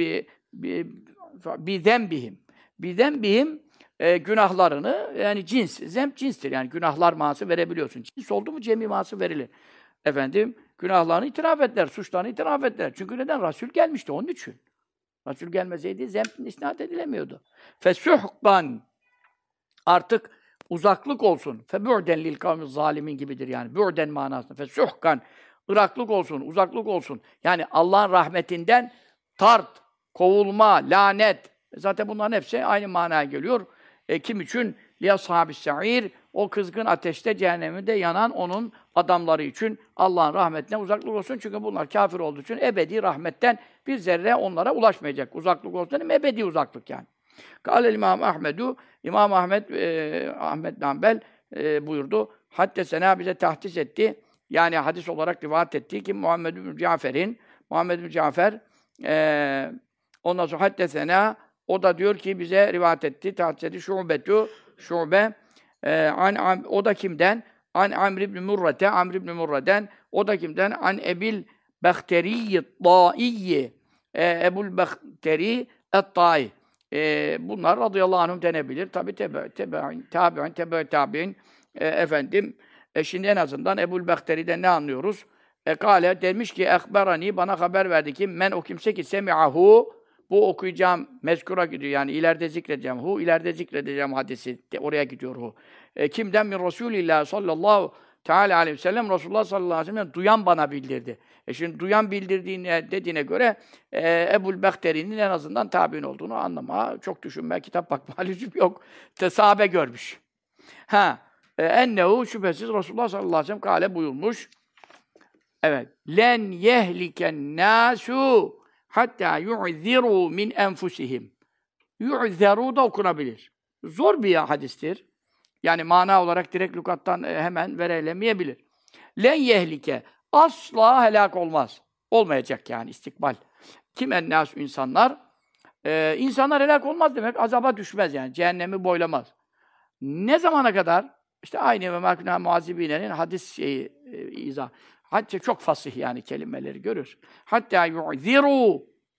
bidembihim günahlarını, yani cins, zemp cinstir. Yani günahlar manası verebiliyorsun. Cins oldu mu cemi manası verilir. Efendim, günahlarını itiraf ettiler, suçlarını itiraf ettiler. Çünkü neden? Resul gelmişti onun için. Resul gelmeseydi zemp isnat edilemiyordu. Fesuhkan, artık uzaklık olsun. Febu'den lil kavmi zalimin gibidir yani. Bu'den manasında. Fesuhkan, ıraklık olsun, uzaklık olsun. Yani Allah'ın rahmetinden tart, kovulma, lanet. Zaten bunların hepsi aynı manaya geliyor. Kim için? Liyashabis sa'ir, o kızgın ateşte, cehenneminde yanan onun adamları için Allah'ın rahmetinden uzaklık olsun. Çünkü bunlar kafir olduğu için ebedi rahmetten bir zerre onlara ulaşmayacak. Uzaklık olsun dedim, ebedi uzaklık yani. Kâlel İmam Ahmedu, İmam Ahmed, Ahmed Nambel buyurdu. Haddesena, bize tahdis etti. Yani hadis olarak rivayet etti ki Muhammed bin Cafer'in, Muhammed bin Cafer, ondan sonra haddesena, o da diyor ki bize rivayet etti, tahdis etti. Şube, o da kimden? An Amr ibn Murrete, Amr ibn Murre'den, o da kimden? An Ebil Bekteri'yi Ta'i'yi, Ebul Bekteri et-Ta'i. Bunlar radıyallahu anhum denebilir. Tabi tabi'in, efendim, şimdi en azından Ebul Bekteri'den ne anlıyoruz? Kâle demiş ki, ekberani, bana haber verdi ki, men o kimse ki semi'ahu, bu okuyacağım mezkura gidiyor yani ileride zikredeceğim. İleride zikredeceğim hadisi. Oraya gidiyor hu. Kimden? Min Resulillah sallallahu teala aleyhi ve sellem. Resulullah sallallahu aleyhi ve sellem duyan bana bildirdi. Şimdi duyan bildirdiğine dediğine göre Ebul Bekteri'nin en azından tabi'in olduğunu anlama, çok düşünme, kitap bakma lüzum yok. Sahabe görmüş. Ennehu, şüphesiz Resulullah sallallahu aleyhi ve sellem kâle buyurmuş. Evet. Len yehliken nâsû hatta yu'ziru min enfusihim. Yu'ziru da okunabilir. Zor bir hadistir. Yani mana olarak direkt lügattan hemen verilemeyebilir. Len yehlike, asla helak olmaz. Olmayacak yani istikbal. Kim ennâs, insanlar? İnsanlar helak olmaz demek, azaba düşmez yani. Cehennemi boylamaz. Ne zamana kadar? İşte aynı ve makna muazibine'nin hadis şeyi izah. Hatta çok fasih yani kelimeleri görüyoruz. Hatta yu'ziru,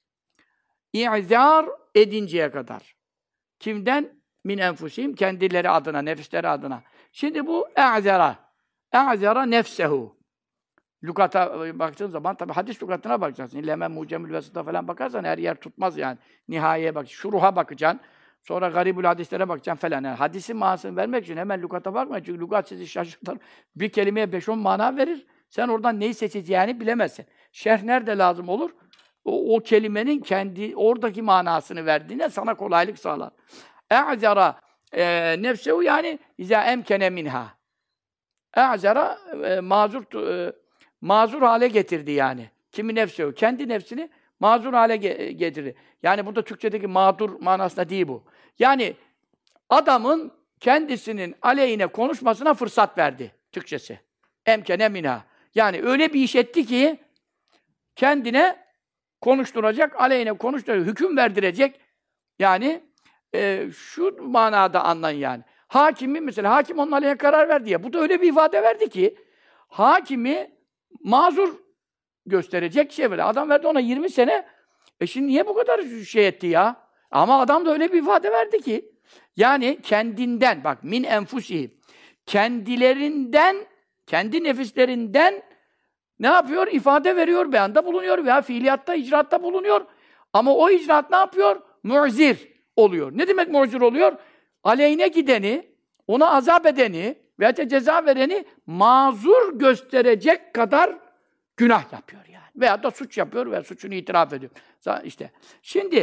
i'zar edinceye kadar. Kimden? Min enfusihim, kendileri adına, nefisleri adına. Şimdi bu e'zara nefsehu. Lügata baktığın zaman, tabi hadis lügatına bakacaksın. İlle mucemül vesıta falan bakarsan her yer tutmaz yani. Nihayeye bak, şuruha bakacaksın. Sonra garibül hadislere bakacaksın falan. Yani hadisin manasını vermek için hemen lügata bakma. Çünkü lügat sizi şaşırtır. Bir kelimeye 5-10 mana verir. Sen oradan neyi seçeceğini bilemezsin. Şerh nerede lazım olur? O kelimenin kendi oradaki manasını verdiğine sana kolaylık sağlar. E'zara nefsehu, yani izâ emkene minha. E'zara mazur hale getirdi yani. Kimi nefsehu? Kendi nefsini mazur hale getirdi. Yani burada Türkçedeki mağdur manasında değil bu. Yani adamın kendisinin aleyhine konuşmasına fırsat verdi Türkçesi. Emkene minha. Yani öyle bir iş etti ki kendine konuşturacak, aleyhine konuşturacak, hüküm verdirecek. Yani şu manada anlayın yani. Hakimi mesela, hakim onun aleyhine karar verdi ya. Bu da öyle bir ifade verdi ki hakimi mazur gösterecek şey böyle. Adam verdi ona 20 sene. Şimdi niye bu kadar şey etti ya? Ama adam da öyle bir ifade verdi ki yani kendinden, bak min enfusihi, kendilerinden, kendi nefislerinden ne yapıyor? İfade veriyor, beyanda bulunuyor veya fiiliyatta, icraatta bulunuyor. Ama o icraat ne yapıyor? Mu'zir oluyor. Ne demek mu'zir oluyor? Aleyhine gideni, ona azap edeni veya ceza vereni mazur gösterecek kadar günah yapıyor yani. Veya da suç yapıyor ve suçunu itiraf ediyor. İşte şimdi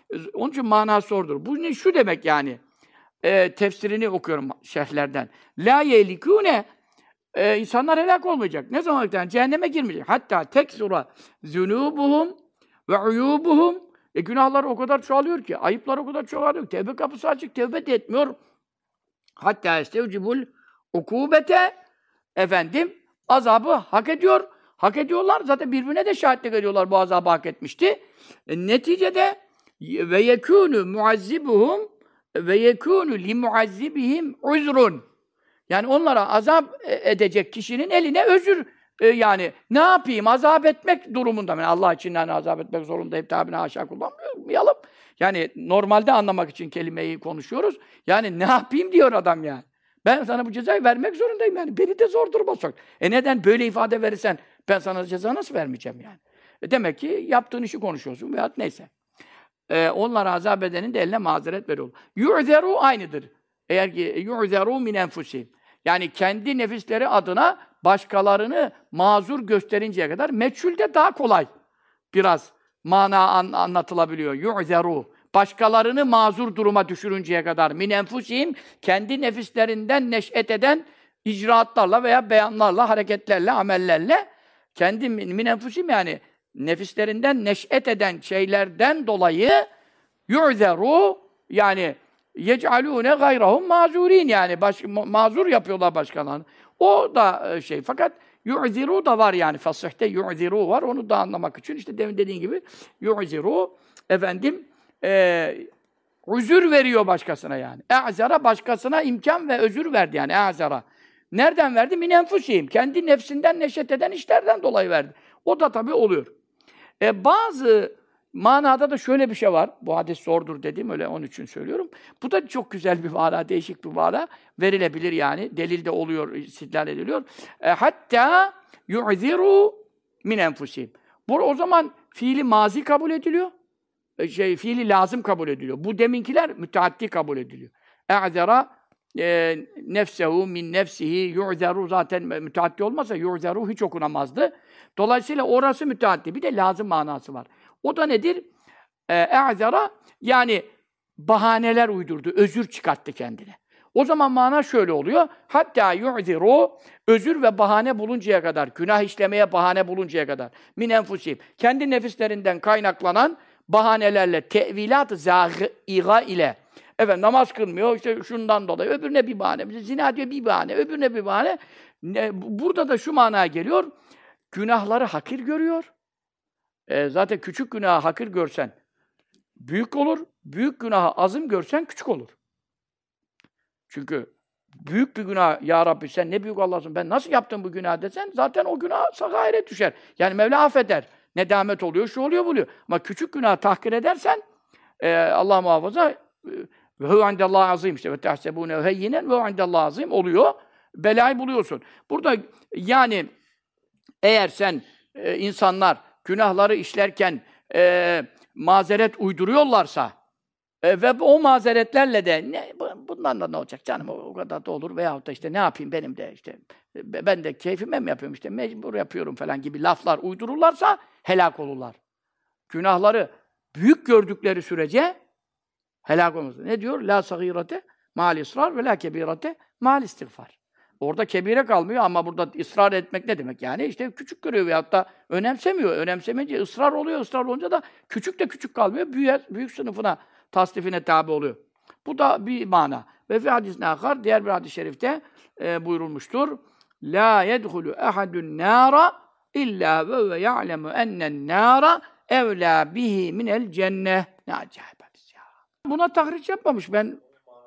Onun için manası zordur. Bu ne? Şu demek yani. Tefsirini okuyorum şerhlerden. La yelikûne insanlar helak olmayacak. Ne zaman? Yani cehenneme girmeyecek. Hatta teksura zunubuhum ve uyubuhum. Günahlar o kadar çoğalıyor ki, ayıplar o kadar çoğalıyor ki, tevbe kapısı açık, tevbe de etmiyor. Hatta estevcibul ukubete efendim azabı hak ediyor. Hak ediyorlar. Zaten birbirine de şahitlik ediyorlar bu azabı hak etmişti. Neticede ve yekûnü muazzibuhum ve yekûnü li muazzibihim uzrun. Yani onlara azap edecek kişinin eline özür yani ne yapayım? Azap etmek durumunda. Yani Allah için yani azap etmek zorundayım. Tabine haşa kullanmayalım. Yani normalde anlamak için kelimeyi konuşuyoruz. Yani ne yapayım diyor adam yani. Ben sana bu cezayı vermek zorundayım yani. Beni de zor duruma sok. Neden böyle ifade verirsen ben sana ceza nasıl vermeyeceğim yani? Demek ki yaptığın işi konuşuyorsun veyahut neyse. Onlara azap edenin de eline mazeret veriyor. Yu'zeru aynıdır. Eğer ki yu'zeru min enfusihim. Yani kendi nefisleri adına başkalarını mazur gösterinceye kadar meçhul de daha kolay. Biraz mana anlatılabiliyor. Yu'zeru. Başkalarını mazur duruma düşürünceye kadar min enfusihim kendi nefislerinden neş'et eden icraatlarla veya beyanlarla, hareketlerle, amellerle kendi min enfusihim yani nefislerinden neş'et eden şeylerden dolayı yu'zeru yani yec'alûne gayrahum mazurin yani mazur yapıyorlar başkalarını. O da fakat yu'ziru da var yani fasihte yu'ziru var. Onu da anlamak için işte demin dediğin gibi yu'ziru efendim özür veriyor başkasına yani. E'zara başkasına imkan ve özür verdi yani e'zara. Nereden verdi? Min enfusihim. Kendi nefsinden neşet eden işlerden dolayı verdi. O da tabii oluyor. Bazı manada da şöyle bir şey var. Bu hadis zordur dediğim öyle onun için söylüyorum. Bu da çok güzel bir mana, değişik bir mana. Verilebilir yani. Delil de oluyor, istidlal ediliyor. Hatta yu'ziru min enfusihim. Bu o zaman fiili mazi kabul ediliyor. Fiili lazım kabul ediliyor. Bu deminkiler müteaddi kabul ediliyor. E'zera nefsehu min nefsihi yu'zeru zaten müteaddi olmasa yu'zeru hiç okunamazdı. Dolayısıyla orası müteaddi. Bir de lazım manası var. O da nedir? E'zera yani bahaneler uydurdu. Özür çıkarttı kendine. O zaman mana şöyle oluyor. Hatta yu'ziru özür ve bahane buluncaya kadar, günah işlemeye bahane buluncaya kadar min enfusihim. Kendi nefislerinden kaynaklanan bahanelerle, tevilat-ı zâgîgâ ile namaz kılmıyor, işte şundan dolayı, öbürüne bir bahane, zina diyor bir bahane, öbürüne bir bahane. Burada da şu manaya geliyor, günahları hakir görüyor. Zaten küçük günahı hakir görsen büyük olur, büyük günahı azım görsen küçük olur. Çünkü büyük bir günah, ya Rabbi sen ne büyük Allah'sın, ben nasıl yaptım bu günah desen, zaten o günah sagaire düşer. Yani Mevla affeder. Nedamet oluyor, şu oluyor, bu oluyor. Ama küçük günahı tahkir edersen, Allah muhafaza, ve hu indellâhi azîm işte ve tehsebûne heyyinen ve hu indellâhi azîm oluyor. Belayı buluyorsun. Burada yani eğer sen insanlar günahları işlerken mazeret uyduruyorlarsa ve o mazeretlerle de bundan da ne olacak canım o kadar da olur veyahut da işte ne yapayım benim de işte ben de keyfime mi yapıyorum işte mecbur yapıyorum falan gibi laflar uydururlarsa helak olurlar. Günahları büyük gördükleri sürece helak olmaz. Ne diyor? La sagîrete ma'al israr ve la kebîrete ma'al istiğfar. Orada kebire kalmıyor ama burada ısrar etmek ne demek yani? İşte küçük görüyor veyahut da önemsemiyor. Önemsemeyince ısrar oluyor. Israr olunca da küçük de küçük kalmıyor. Büyük sınıfına, tasnifine tabi oluyor. Bu da bir mana. Ve fi hadis-i âkhar, diğer bir hadis-i şerifte buyurulmuştur. La yedhulu ehadun nâra illa ve ya'lemu ennen nâra evlâ bihi minel cenneh. Ne acayip hadis ya. Buna tahriş yapmamış. Ben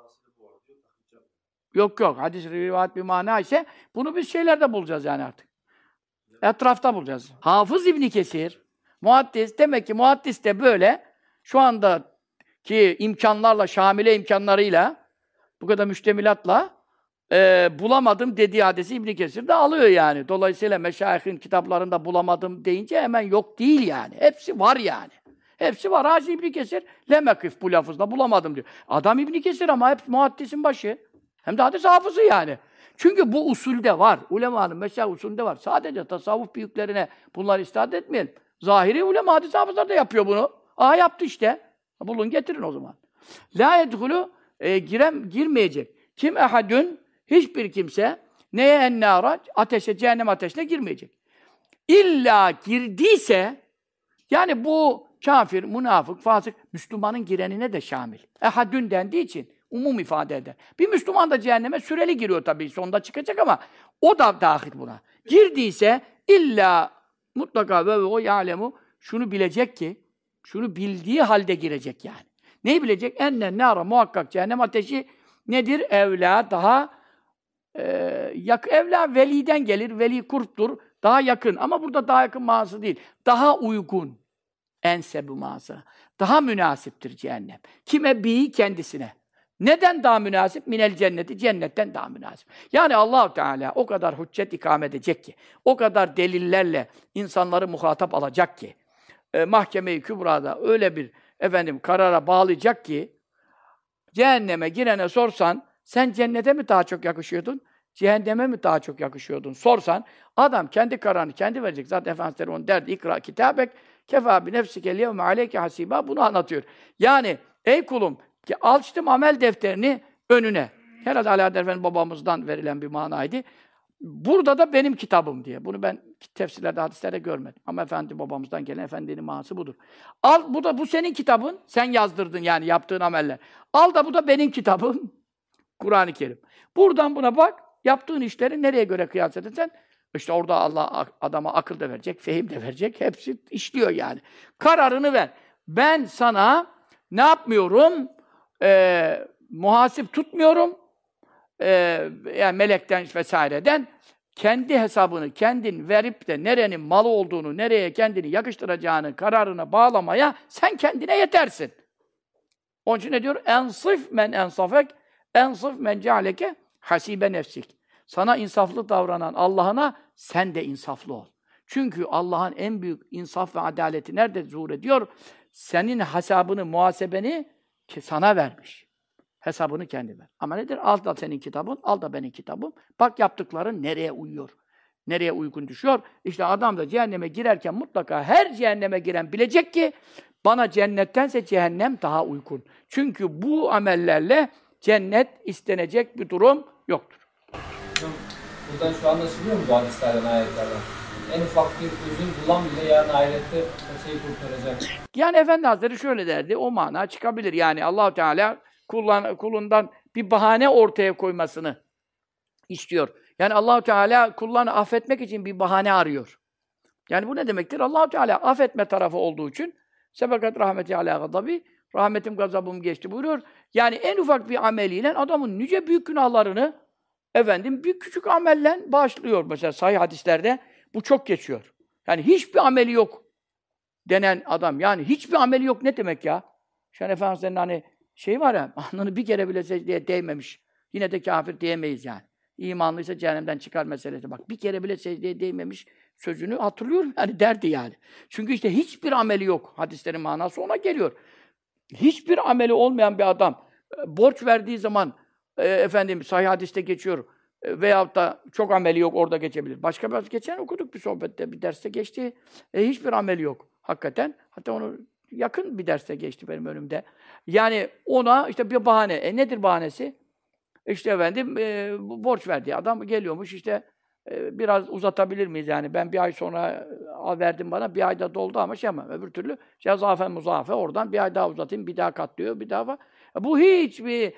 Yok. Hadis rivayet bir mana ise bunu biz şeylerde bulacağız yani artık. Etrafta bulacağız. Hafız İbn Kesir, muhaddis, demek ki muhaddis de böyle şu andaki imkanlarla, şamile imkanlarıyla, bu kadar müştemilatla bulamadım dediği hadisi İbn Kesir de alıyor yani. Dolayısıyla meşayihin kitaplarında bulamadım deyince hemen yok değil yani. Hepsi var yani. Hepsi var. Hacı İbn Kesir lemekif bu lafızla bulamadım diyor. Adam İbn Kesir ama hep muhaddisin başı. Hem de hadis hafızı yani. Çünkü bu usulde var. Ulemanın meşayih usulünde var. Sadece tasavvuf büyüklerine bunları istat etmeyelim. Zahiri ulema hadis hafızlar da yapıyor bunu. Yaptı işte. Bulun getirin o zaman. La yedhulu girmeyecek. Kim ehadün hiçbir kimse neye ennâra ateşe, cehennem ateşine girmeyecek. İlla girdiyse yani bu kafir, münafık, fasık Müslümanın girenine de şamil. Ehadün dendiği için umum ifade eder. Bir Müslüman da cehenneme süreli giriyor tabii. Sonunda çıkacak ama o da dahil buna. Girdiyse illa mutlaka ve o ya'lemu şunu bilecek ki şunu bildiği halde girecek yani. Neyi bilecek? Ennen nâra muhakkak cehennem ateşi nedir? Evlâ daha evlâ veliden gelir. Veli kurptur. Daha yakın. Ama burada daha yakın manası değil. Daha uygun. Ensebu manası. Daha münasiptir cehennem. Kime? Bihi kendisine. Neden daha münasip? Minel cenneti. Cennetten daha münasip. Yani Allah-u Teala o kadar hüccet ikame edecek ki, o kadar delillerle insanları muhatap alacak ki, Mahkeme-i Kübra'da öyle bir karara bağlayacak ki, cehenneme girene sorsan, sen cennete mi daha çok yakışıyordun, cehenneme mi daha çok yakışıyordun sorsan, adam kendi kararını kendi verecek. Zaten Efendimiz onun derdi, ikra kitabek, kefâ bi nefsike liyevme aleyke hasîbâ, bunu anlatıyor. Yani, ey kulum, ki açtım amel defterini önüne. Herhalde Alaaddin Efendi babamızdan verilen bir manaydı. Burada da benim kitabım diye. Bunu ben tefsirlerde, hadislerde görmedim. Ama Efendi babamızdan gelen Efendinin manası budur. Al, bu senin kitabın. Sen yazdırdın yani yaptığın ameller. Al da bu da benim kitabım. Kur'an-ı Kerim. Buradan buna bak. Yaptığın işleri nereye göre kıyas edersen, işte orada Allah adama akıl da verecek, fehim de verecek. Hepsi işliyor yani. Kararını ver. Ben sana ne yapmıyorum? Muhasip tutmuyorum. Yani melekten vesaireden kendi hesabını kendin verip de nerenin malı olduğunu, nereye kendini yakıştıracağını kararına bağlamaya sen kendine yetersin. Onun için ne diyor? Ensif men ensafek, ensif men cealeke hasibe nefsik. Sana insaflı davranan Allah'ına sen de insaflı ol. Çünkü Allah'ın en büyük insaf ve adaleti nerede zuhur ediyor? Senin hesabını, muhasebeni sana vermiş. Hesabını kendi ver. Ama nedir? Al da senin kitabın, al da benim kitabım. Bak yaptıkların nereye uyuyor? Nereye uygun düşüyor? İşte adam da cehenneme girerken mutlaka her cehenneme giren bilecek ki bana cennettense cehennem daha uygun. Çünkü bu amellerle cennet istenecek bir durum yoktur. Buradan şu anlaşılıyor mu bu hadislerden, ayetlerden? En ufak bir özür bulan bile yarın ahirette şeyi kurtaracak. Yani Efendi Hazretleri şöyle derdi, o mana çıkabilir. Yani Allah-u Teala kulundan bir bahane ortaya koymasını istiyor. Yani Allah-u Teala kullarını affetmek için bir bahane arıyor. Yani bu ne demektir? Allah-u Teala affetme tarafı olduğu için sebekat rahmeti alâ gadabi, rahmetim gazabım geçti buyuruyor. Yani en ufak bir ameliyle adamın nice büyük günahlarını bir küçük amelle bağışlıyor. Mesela sahih hadislerde bu çok geçiyor. Yani hiçbir ameli yok denen adam. Yani hiçbir ameli yok ne demek ya? Şu an Efendimiz'in hani var ya, alnını bir kere bile secdeye değmemiş. Yine de kafir diyemeyiz yani. İmanlıysa cehennemden çıkar meselesi. Bak bir kere bile secdeye değmemiş sözünü hatırlıyorum yani derdi yani. Çünkü işte hiçbir ameli yok. Hadislerin manası ona geliyor. Hiçbir ameli olmayan bir adam borç verdiği zaman sahih hadiste geçiyor. Veyahut da çok ameli yok orada geçebilir. Geçen okuduk bir sohbette, bir derste geçti. Hiçbir ameli yok. Hakikaten. Hatta onu yakın bir derste geçti benim önümde. Yani ona işte bir bahane. Nedir bahanesi? İşte borç verdiği adam geliyormuş işte biraz uzatabilir miyiz yani? Ben bir ay sonra verdim bana, bir ayda doldu ama ama öbür türlü cezafen muzafe oradan bir ay daha uzatayım, bir daha katlıyor, bir daha var. Bu hiçbir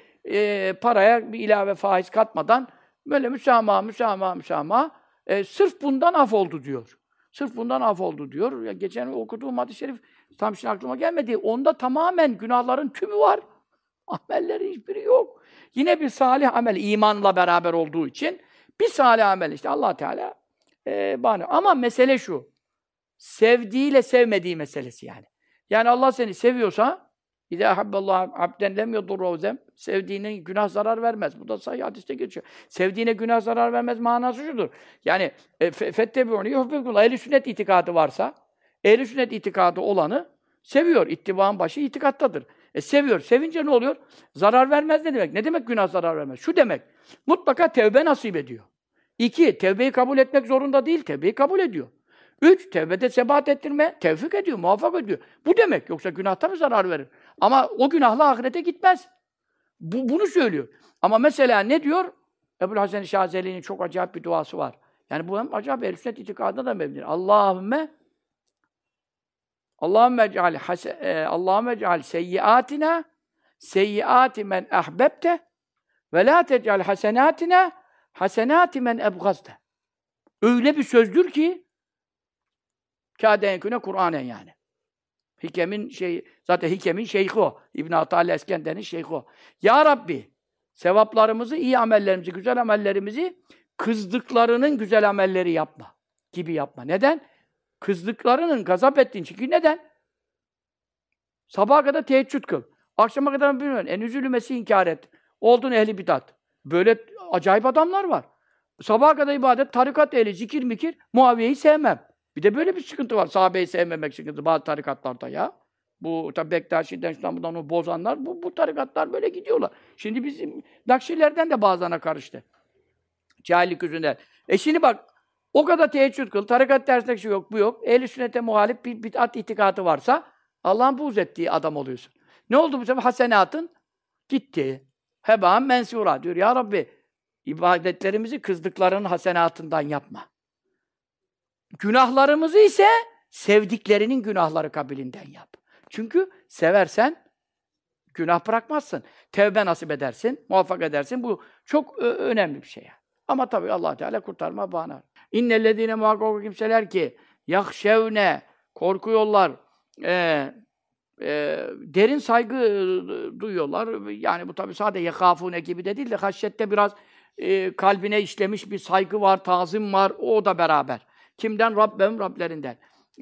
paraya bir ilave faiz katmadan böyle müsamaha sırf bundan af oldu diyor. Sırf bundan af oldu diyor. Ya geçen okuduğum hadis-i şerif tam şimdi aklıma gelmedi. Onda tamamen günahların tümü var. Amellerin hiçbiri yok. Yine bir salih amel, imanla beraber olduğu için bir salih amel işte Allah Teala bana. Ama mesele şu, sevdiğiyle sevmediği meselesi yani. Yani Allah seni seviyorsa İzâ habballahu abden lem yedurruhu zem, sevdiğine günah zarar vermez. Bu da sahih hadiste geçiyor. Sevdiğine günah zarar vermez manası şudur. Yani fettebi'ûni yuhbibkumullah. Ehl-i sünnet itikadı varsa, ehl-i sünnet itikadı olanı seviyor. İttibâın başı itikattadır. Seviyor. Sevince ne oluyor? Zarar vermez ne demek? Ne demek günah zarar vermez? Şu demek. Mutlaka tevbe nasip ediyor. 2. Tevbeyi kabul etmek zorunda değil. Tevbeyi kabul ediyor. 3. Tevbede sebat ettirme, tevfik ediyor, muvaffak ediyor. Bu demek. Yoksa günahta mı zarar verir? Ama o günahla ahirete gitmez. Bunu söylüyor. Ama mesela ne diyor? Ebu'l Hasan Şazeli'nin çok acayip bir duası var. Yani bu hem acayip ehl-i sünnet itikadına da mebni. Allahümme ec'al seyyiatina seyyiati men ahbebte ve la tec'al hasenatina hasenati men ebgazte. Öyle bir sözdür ki kâde yenkûne Kur'anen yani. Zaten Hikem'in şeyhi o. İbn-i Atâl Eskender'in şeyhi o. Ya Rabbi, sevaplarımızı, iyi amellerimizi, güzel amellerimizi kızdıklarının güzel amelleri yapma. Gibi yapma. Neden? Kızdıklarının gazap ettiğin. Çünkü neden? Sabaha kadar teheccüd kıl. Akşama kadar bilmiyorum. Üzülü Mesih inkar et. Oldun ehli bidat. Böyle acayip adamlar var. Sabaha kadar ibadet, tarikat ehli, zikir mikir, Muaviye'yi sevmem. Bir de böyle bir sıkıntı var. Sahabeyi sevmemek sıkıntı bazı tarikatlarda ya. Bu tabi Bektaşi'den, İstanbul'dan onu bozanlar, bu tarikatlar böyle gidiyorlar. Şimdi bizim Nakşilerden de bazılarına karıştı. Cahillik yüzünden. Şimdi bak, o kadar teheccüd kıl, tarikat dersinde şey yok, bu yok. Ehl-i sünnete muhalif bir bid'at itikadı varsa Allah'ın buğz ettiği adam oluyorsun. Ne oldu bu sefer? Hasenatın gitti. Hebâen mensûrâ diyor. Ya Rabbi, ibadetlerimizi kızdıklarının hasenatından yapma. Günahlarımızı ise sevdiklerinin günahları kabilinden yap. Çünkü seversen günah bırakmazsın. Tevbe nasip edersin, muvaffak edersin. Bu çok önemli bir şey yani. Ama tabii Allah Teala kurtarma bağına. İnnellezîne muhakkak kimseler ki yahşevne korkuyorlar, derin saygı duyuyorlar. Yani bu tabii sadece yekâfûne gibi de değil de haşyette biraz kalbine işlemiş bir saygı var, tazim var. O da beraber. Kimden? Rablerinden.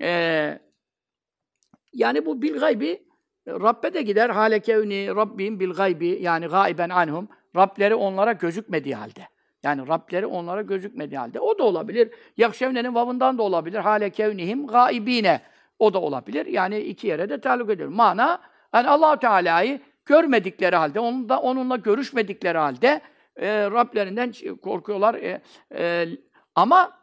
Yani bu bil gaybi Rabbe de gider. Hâle kevni Rabbim bil gaybi yani gâiben anhum. Rableri onlara gözükmediği halde. Yani Rableri onlara gözükmediği halde. O da olabilir. Yakşevne'nin vavından da olabilir. Hâle kevnihim gâibîne. O da olabilir. Yani iki yere de taluk ediyor. Mana, yani Allah-u Teala'yı görmedikleri halde, onunla görüşmedikleri halde Rablerinden korkuyorlar. Ama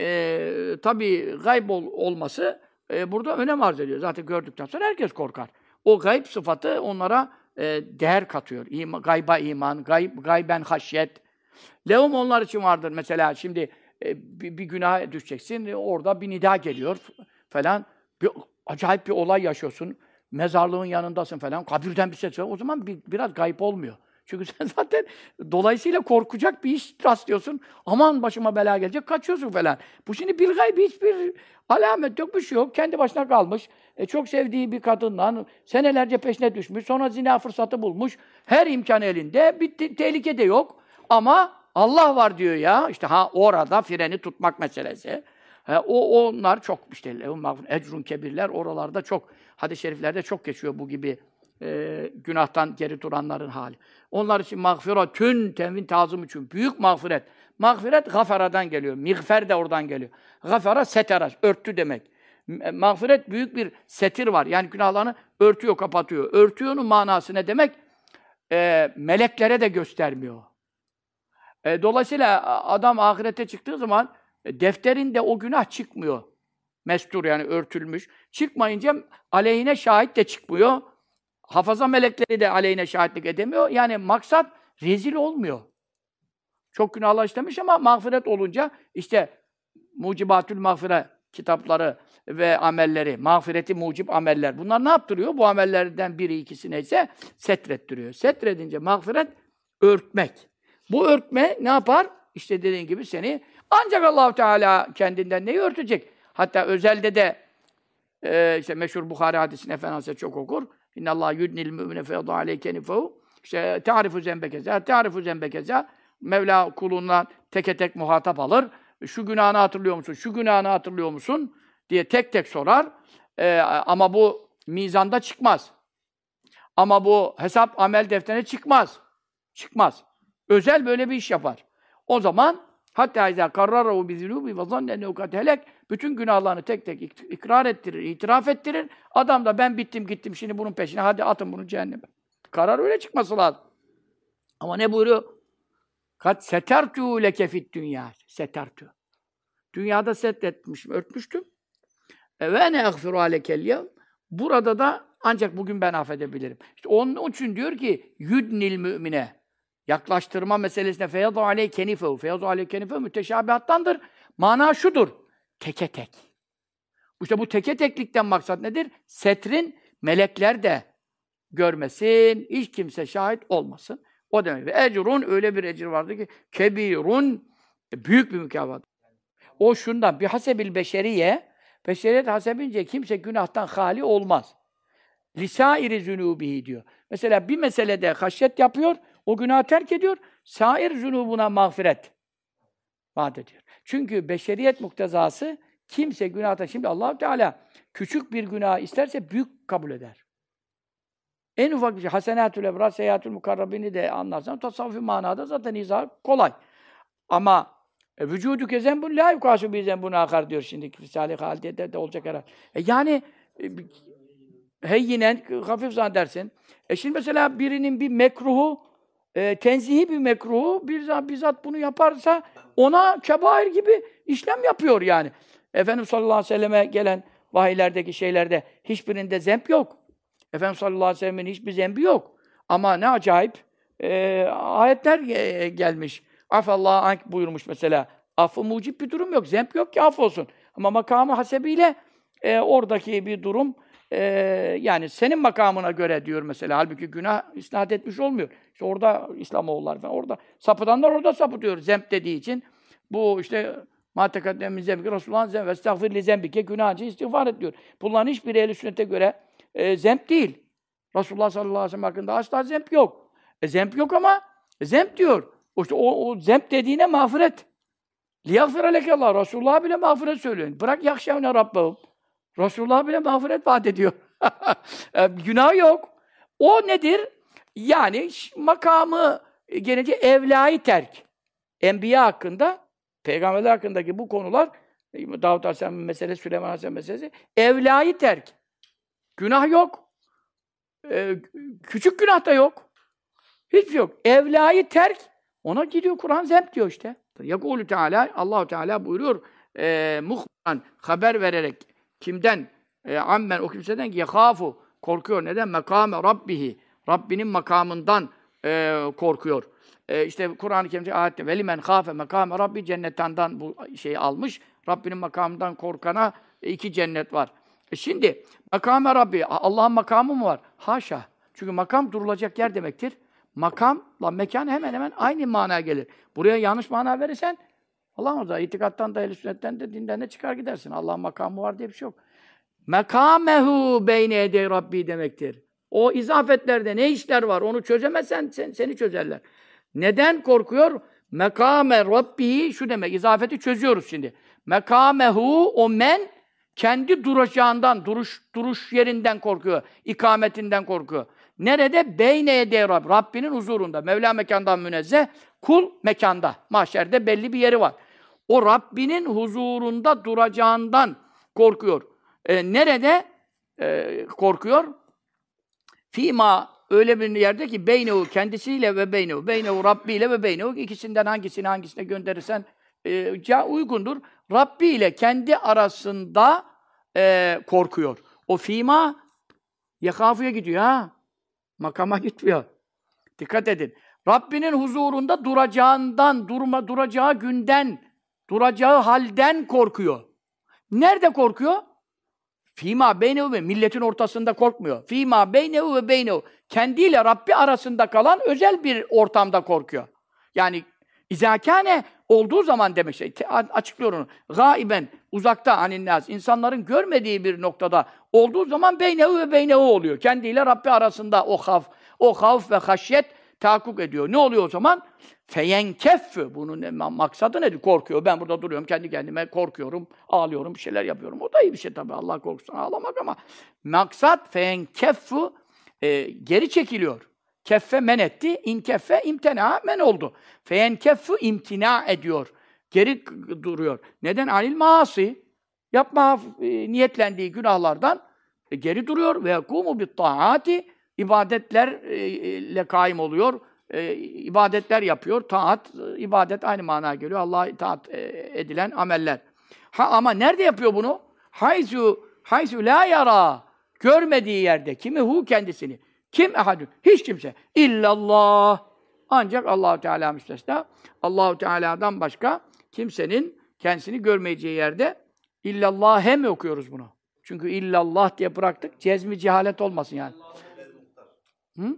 tabii gayb olması burada önem arz ediyor. Zaten gördükten sonra herkes korkar. O gayb sıfatı onlara değer katıyor. Gayba iman, gayben haşyet. Lehum onlar için vardır. Mesela şimdi bir günaha düşeceksin, orada bir nida geliyor falan. Acayip bir olay yaşıyorsun. Mezarlığın yanındasın falan. Kabirden bir ses var. O zaman biraz gayb olmuyor. Çünkü sen zaten dolayısıyla korkacak bir iş rastlıyorsun. Aman başıma bela gelecek, kaçıyorsun falan. Bu şimdi bil gaybi hiçbir alamet yok, bir şey yok. Kendi başına kalmış. Çok sevdiği bir kadından senelerce peşine düşmüş. Sonra zina fırsatı bulmuş. Her imkan elinde. Bir tehlike de yok. Ama Allah var diyor ya. İşte orada freni tutmak meselesi. Onlar çok işte ecrun kebirler oralarda çok. Hadis-i şeriflerde çok geçiyor bu gibi günahtan geri duranların hali. Onlar için mağfiretün, tenvin tazım için büyük mağfiret. Mağfiret gafaradan geliyor. Mağfer de oradan geliyor. Gafara setera, örttü demek. Mağfiret büyük bir setir var. Yani günahlarını örtüyor, kapatıyor. Örtüyor'un manası ne demek? Meleklere de göstermiyor. Dolayısıyla adam ahirete çıktığı zaman defterinde o günah çıkmıyor. Mestur yani örtülmüş. Çıkmayınca aleyhine şahit de çıkmıyor. Hafaza melekleri de aleyhine şahitlik edemiyor. Yani maksat rezil olmuyor. Çok günahlar işlemiş ama mağfiret olunca işte Mucibatül Mağfire kitapları ve amelleri, mağfireti mucib ameller. Bunlar ne yaptırıyor? Bu amellerden biri ikisi neyse setrettiriyor. Setredince mağfiret örtmek. Bu örtme ne yapar? İşte dediğin gibi seni ancak Allah-u Teala kendinden neyi örtecek? Hatta özelde de işte meşhur Buhari hadisini Efendimiz'e çok okur. İnnallâh yudnil mü'mine feyadâ aleyke nifehu. İşte ta'rifu zembekeza. Mevla kulundan teke tek muhatap alır. Şu günahını hatırlıyor musun? Şu günahını hatırlıyor musun? Diye tek tek sorar. Ama bu mizanda çıkmaz. Ama bu hesap amel defterine çıkmaz. Çıkmaz. Özel böyle bir iş yapar. O zaman hatta izâ karrarahu bizunubi ve zannehu kad helek bütün günahlarını tek tek ikrar ettirir, itiraf ettirir. Adam da ben bittim gittim şimdi bunun peşine hadi atın bunu cehenneme. Karar öyle çıkması lazım. Ama ne buyuruyor? Kat setertu leke fid dünya. Setertu. Dünyada setretmişim, örtmüştüm. Ve ne agfiru alekel yevm. Burada da ancak bugün ben affedebilirim. İşte onun için diyor ki yudnil mümine yaklaştırma meselesine feyadu aleyh kenifehu. Feyadu aleyh kenifehu müteşabihattandır. Mana şudur. Teke tek. İşte bu teke teklikten maksat nedir? Setrin melekler de görmesin, hiç kimse şahit olmasın. O demek. Ve ecrun öyle bir ecir vardır ki kebirun büyük bir mükafat. O şundan bir hasebil beşeriye beşeriyet hasebince kimse günahtan hali olmaz. Lisairi zunubihi diyor. Mesela bir meselede haşyet yapıyor, o günahı terk ediyor. Sair zunubuna mağfiret vaat ediyor. Çünkü beşeriyet muktezası kimse günahtan şimdi Allah Teala küçük bir günah isterse büyük kabul eder. En ufak bir şey, hasenâtül ebrar, seyyiâtül mukarrabini de anlarsan, tasavvufi manada zaten izah kolay. Ama vücudu kezembun la yukâsu bi zembun âkar diyor şimdi Risale-i Halide'de de olacak herhalde. Yani heyyinen, hafif zannedersin. Şimdi mesela birinin bir mekruhu, tenzihi bir mekruhu, bizzat bunu yaparsa ona kebair gibi işlem yapıyor yani. Efendimiz sallallahu aleyhi ve selleme gelen vahiylerdeki şeylerde hiçbirinde zemp yok. Efendimiz sallallahu aleyhi ve sellem'in hiçbir zembi yok. Ama ne acayip ayetler gelmiş. Afallahu ank buyurmuş mesela. Affı mucib bir durum yok. Zemp yok ki af olsun. Ama makamı hasebiyle oradaki bir durum yani senin makamına göre diyor mesela. Halbuki günah isnat etmiş olmuyor. İşte orada İslamoğullar falan orada sapıtanlar orada sapıtıyor zemp dediği için. Bu işte mâ tekaddemen min zembike Resulullah'ın zembi ve estağfir li zembike günahınca istiğfar et diyor. Bunların hiçbiri ehl-i sünnete göre zemp değil. Resulullah sallallahu aleyhi ve sellem hakkında asla zemp yok. Zemp yok ama zemp diyor. İşte o zemp dediğine mağfiret. Liyagfire lekallah. Resulullah bile mağfiret söylüyor. Bırak yakşavne Rabbahum. Resulullah bile mağfiret vaat ediyor. Günah yok. O nedir? Yani makamı gelince evlayı terk. Enbiya hakkında, peygamberler hakkındaki bu konular Davud Aleyhisselam meselesi, Süleyman Aleyhisselam meselesi evlayı terk. Günah yok. Küçük günah da yok. Hiçbir şey yok. Evlayı terk, ona gidiyor Kur'an zemp diyor işte. Yakûlü Teala, Allah-u Teala buyuruyor, muhbiran, haber vererek kimden? Ammen, o kimseden ki yekâfu, korkuyor. Neden? Mekâme Rabbihi, Rabbinin makamından korkuyor. İşte Kur'an-ı Kerim'de ayette velimen khâfe mekâme Rabbi cennetandan bu şeyi almış. Rabbinin makamından korkana 2 cennet var. Şimdi makam-ı Rabbi, Allah'ın makamı mı var? Haşa. Çünkü makam durulacak yer demektir. Makamla mekan hemen hemen aynı manaya gelir. Buraya yanlış mana verirsen Allah'ın da itikattan da ehl-i sünnetten de dinden de çıkar gidersin. Allah'ın makamı var diye bir şey yok. Mekamehu beyne edey Rabbi demektir. O izafetlerde ne işler var onu çözemezsen seni çözerler. Neden korkuyor? Mekame Rabbihi şu demek. İzafeti çözüyoruz şimdi. Mekamehu o men kendi duracağından, duruş yerinden korkuyor. İkametinden korkuyor. Nerede? Beyne edey Rabb. Rabbinin huzurunda. Mevla mekandan münezzeh. Kul mekanda. Mahşerde belli bir yeri var. O Rabbinin huzurunda duracağından korkuyor. Nerede korkuyor? Fîmâ öyle bir yerde ki beynehu kendisiyle ve beynehu Rabbi ile ve beynehu ikisinden hangisine gönderirsen uygundur. Rabbi ile kendi arasında korkuyor. O fîmâ yekâfuya gidiyor ha. Makama gitmiyor. Dikkat edin. Rabbinin huzurunda duracağından, duracağı günden, duracağı halden korkuyor. Nerede korkuyor? Fîmâ beynehu ve milletin ortasında korkmuyor. Fîmâ beynehu ve beynehu. Kendiyle Rabbi arasında kalan özel bir ortamda korkuyor. Yani izâkâne olduğu zaman demek şey. Açıklıyor onu. Gâiben, uzakta aninnâs. İnsanların görmediği bir noktada olduğu zaman beynehu ve beynehu oluyor. Kendiyle Rabbi arasında o havf ve haşyet tahakkuk ediyor. Ne oluyor o zaman? Feyenkeffü. Bunun maksadı nedir? Korkuyor. Ben burada duruyorum, kendi kendime korkuyorum, ağlıyorum, bir şeyler yapıyorum. O da iyi bir şey tabii. Allah korkusundan ağlamak ama maksat feyenkeffü geri çekiliyor. Keffe men etti, inkeffe imtina men oldu. Feyenkeffü imtina ediyor. Geri duruyor. Neden? Anil maasi. Yapma niyetlendiği günahlardan geri duruyor. Ve yekumu bit taati. İbadetlerle kaim oluyor. İbadetler yapıyor. Taat, ibadet aynı manaya geliyor. Allah'a itaat edilen ameller. Ama nerede yapıyor bunu? Haysu la yara. görmediği yerde kimi hu kendisini. Kim ehadun? Hiç kimse. İllallah. Ancak Allah-u Teala müstesna. Allah-u Teala'dan başka kimsenin kendisini görmeyeceği yerde illallah hem okuyoruz bunu. Çünkü illallah diye bıraktık. Cezmi cehalet olmasın yani. Hı?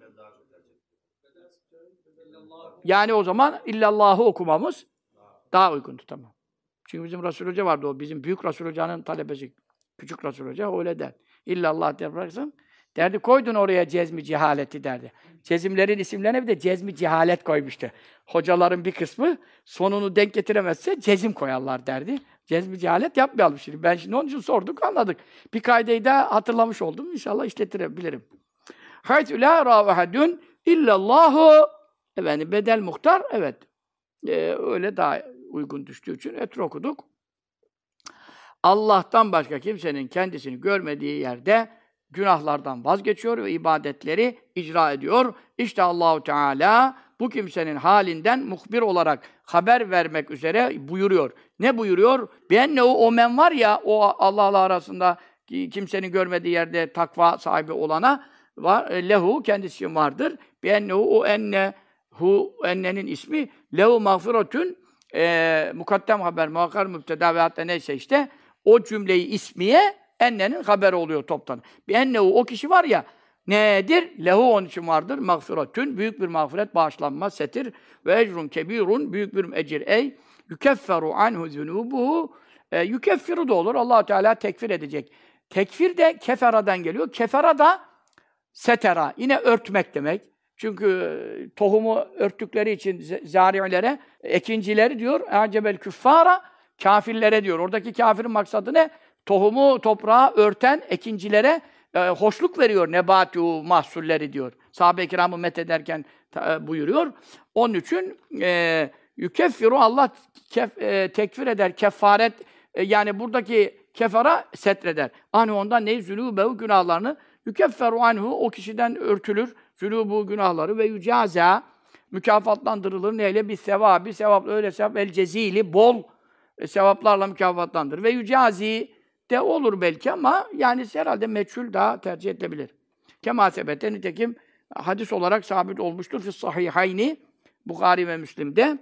Yani o zaman illallah'ı okumamız daha uygundu, tamam. Çünkü bizim Resul Hoca vardı, o bizim büyük Resul Hoca'nın talebesi. Küçük Resul Hoca öyle der. İllallah diye bıraksın. Derdi koydun oraya cezmi cehaleti derdi. Cezimlerin isimlerine bir de cezmi cehalet koymuştu. Hocaların bir kısmı sonunu denk getiremezse cezim koyarlar derdi. Cezmi cehalet yapmayalım şimdi. Ben şimdi onun için sorduk, anladık. Bir kaideyi daha hatırlamış oldum. İnşallah işletirebilirim. Haytü la râvehedün illallahu. Efendim bedel muhtar, evet. Öyle daha uygun düştüğü için okuduk. Allah'tan başka kimsenin kendisini görmediği yerde günahlardan vazgeçiyor ve ibadetleri icra ediyor. İşte Allahu Teala bu kimsenin halinden muhbir olarak haber vermek üzere buyuruyor. Ne buyuruyor? Biennehu, o men var ya, o Allah'la arasında kimsenin görmediği yerde takva sahibi olana var. Lehu, kendisi için vardır. Biennehu, o ennenin ismi lehu mağfiretün, mukaddem haber, muakkar mübteda ve hatta neyse işte o cümleyi ismiye ennenin haberi oluyor toptan. Biennehu, o kişi var ya, nedir? Lehu, onun için vardır. Mağfiretün, büyük bir mağfiret, bağışlanma, setir. Ve ecrun kebirun, büyük bir ecir. Ey yukefferu anhu zunubuhu, yukeffiru da olur. Allah Teala tekfir edecek. Tekfir de keferadan geliyor. Kefera da setera, yine örtmek demek. Çünkü tohumu örttükleri için zâri'lere, ekincileri diyor, acebel küffâra, kâfirlere diyor. Oradaki kâfirin maksadı ne? Tohumu toprağa örten ekincilere hoşluk veriyor, nebâtû mahsulleri diyor. Sahabe-i kiramı methederken buyuruyor. Onun için yükeffiru, Allah tekfir eder, kefaret, yani buradaki kefara setreder. Anhu, ondan ne? Zülûbehu, günahlarını. Yükefferu anhu, o kişiden örtülür zülûbu, günahları ve yücâzâ, mükafatlandırılır. Neyle? Bir sevabı, sevap, öyle sevap, el cezîli, bol sevaplarla mükafatlandırır. Ve yücâzî de olur belki ama yani herhalde meçhul daha tercih edilebilir. Kemâ sebete, nitekim hadis olarak sabit olmuştur. Fis-sahîhayni, Bukhari ve Müslim'de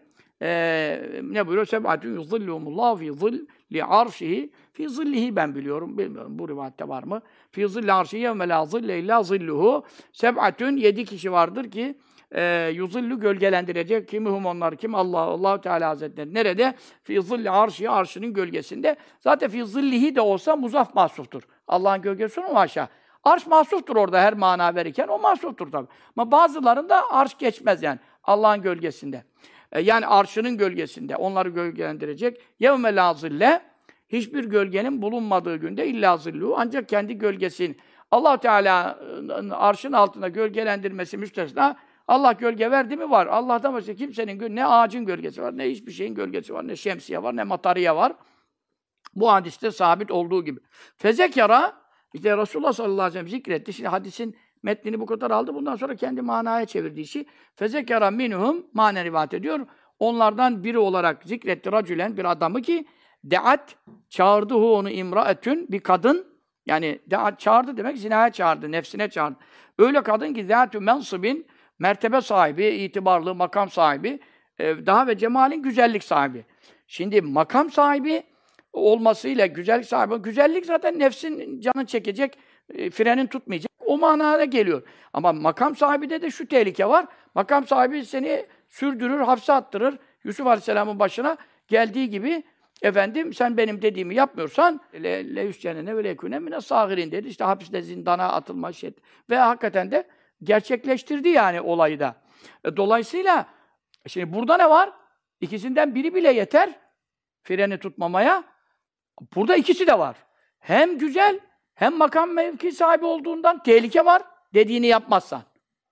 ne buyuruyor? Seb'atun yuzillûhumullâhu fî zilli arşihi, fî zillihi, ben biliyorum, bilmiyorum bu rivayette var mı? Fî zilli arşihi yevme lâ zille illâ zilluhu. Seb'atun, 7 kişi vardır ki yuzillu, gölgelendirecek. Kimihum, onlar kim? Allah Teala Hazretleri. Nerede? Fî zilli arşihi, arşının gölgesinde. Zaten fî zillihi de olsa muzaf mahsuftur. Allah'ın gölgesi mu aşağı? Arş mahsuftur orada her mana verirken, o mahsuftur tabii. Ama bazılarında arş geçmez yani. Allah'ın gölgesinde. Yani arşının gölgesinde. Onları gölgelendirecek. Yevme lâ zille, hiçbir gölgenin bulunmadığı günde illa zillu, ancak kendi gölgesini. Allah Teala'nın arşın altında gölgelendirmesi müstesna. Allah gölge verdi mi? Var. Allah'tan başka kimsenin ne ağacın gölgesi var, ne hiçbir şeyin gölgesi var, ne şemsiye var, ne matariye var. Bu hadiste sabit olduğu gibi. Fezekara, işte Resulullah sallallahu aleyhi ve sellem zikretti. Şimdi hadisin metnini bu kadar aldı. Bundan sonra kendi manaya çevirdiği işi. Fezekara minhum, manen rivayet ediyor. Onlardan biri olarak zikretti racülen, bir adamı ki deat, çağırdı onu imraetün, bir kadın. Yani deat çağırdı demek, zinaya çağırdı, nefsine çağırdı. Öyle kadın ki zâtü mensibin, mertebe sahibi, itibarlı, makam sahibi, daha ve cemalin, güzellik sahibi. Şimdi makam sahibi olmasıyla güzellik sahibi, güzellik zaten nefsin canını çekecek, frenin tutmayacak. O manada geliyor. Ama makam sahibi de şu tehlike var. Makam sahibi seni sürdürür, hapse attırır. Yusuf Aleyhisselam'ın başına geldiği gibi, efendim sen benim dediğimi yapmıyorsan le yüscenene ve lekune mine sagirin dedi. İşte hapiste zindana atılma şey. Ve hakikaten de gerçekleştirdi yani olayı da. Dolayısıyla şimdi burada ne var? İkisinden biri bile yeter freni tutmamaya. Burada ikisi de var. Hem güzel, hem makam mevki sahibi olduğundan tehlike var, dediğini yapmazsan.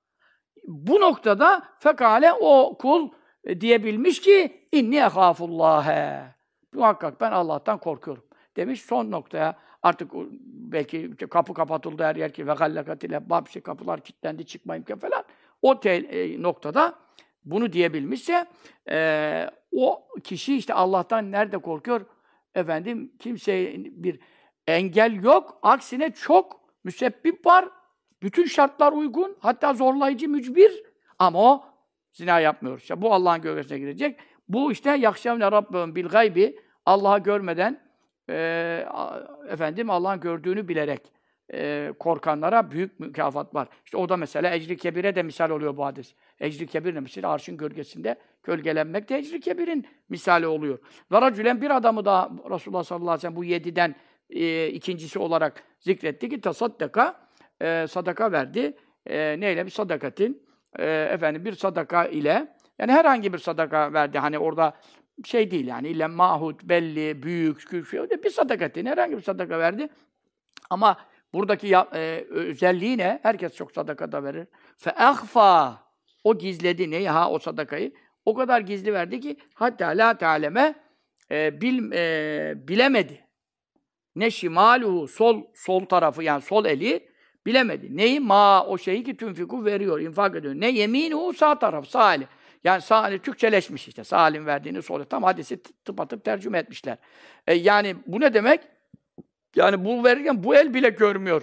Bu noktada fekale, o kul diyebilmiş ki inni ehâfullâhe. Muhakkak ben Allah'tan korkuyorum demiş. Son noktaya artık belki kapı kapatıldı her yer ki ve gallakatile babşi, kapılar kilitlendi, çıkma imkan falan. O noktada bunu diyebilmişse o kişi işte Allah'tan nerede korkuyor? Efendim kimseye bir engel yok. Aksine çok müsebbip var. Bütün şartlar uygun. Hatta zorlayıcı, mücbir. Ama o zina yapmıyor. İşte bu Allah'ın gölgesine girecek. Bu işte yakşavne rabbehum bil gaybi. Allah'ı görmeden Allah'ın gördüğünü bilerek korkanlara büyük mükafat var. İşte o da mesela ecri kebire de misal oluyor bu hadis. Ecri kebir ne misal? Arşın gölgesinde gölgelenmek de ecri kebirin misali oluyor. Ve racülen bir adamı da Resulullah sallallahu aleyhi ve sellem bu 7'den ikincisi olarak zikretti ki tasaddaka sadaka verdi. Neyle? Bir sadakatin bir sadaka ile yani herhangi bir sadaka verdi. Hani orada şey değil yani illa mahut, belli, büyük, küçük bir sadakatin herhangi bir sadaka verdi. Ama buradaki özelliği ne? Herkes çok sadaka da verir. Fe o gizledi neyi? O sadakayı. O kadar gizli verdi ki hatta la te'aleme bilemedi. Ne şimaluhu sol tarafı yani sol eli bilemedi. Neyi? O şeyi ki tünfiku veriyor, infak ediyor. Ne yeminuhu sağ taraf, sağ eli. Yani sağ eli Türkçeleşmiş işte. Sağ elin verdiğini sol eli. Tam hadisi tıpatıp tercüme etmişler. Yani bu ne demek? Yani bu verirken bu el bile görmüyor.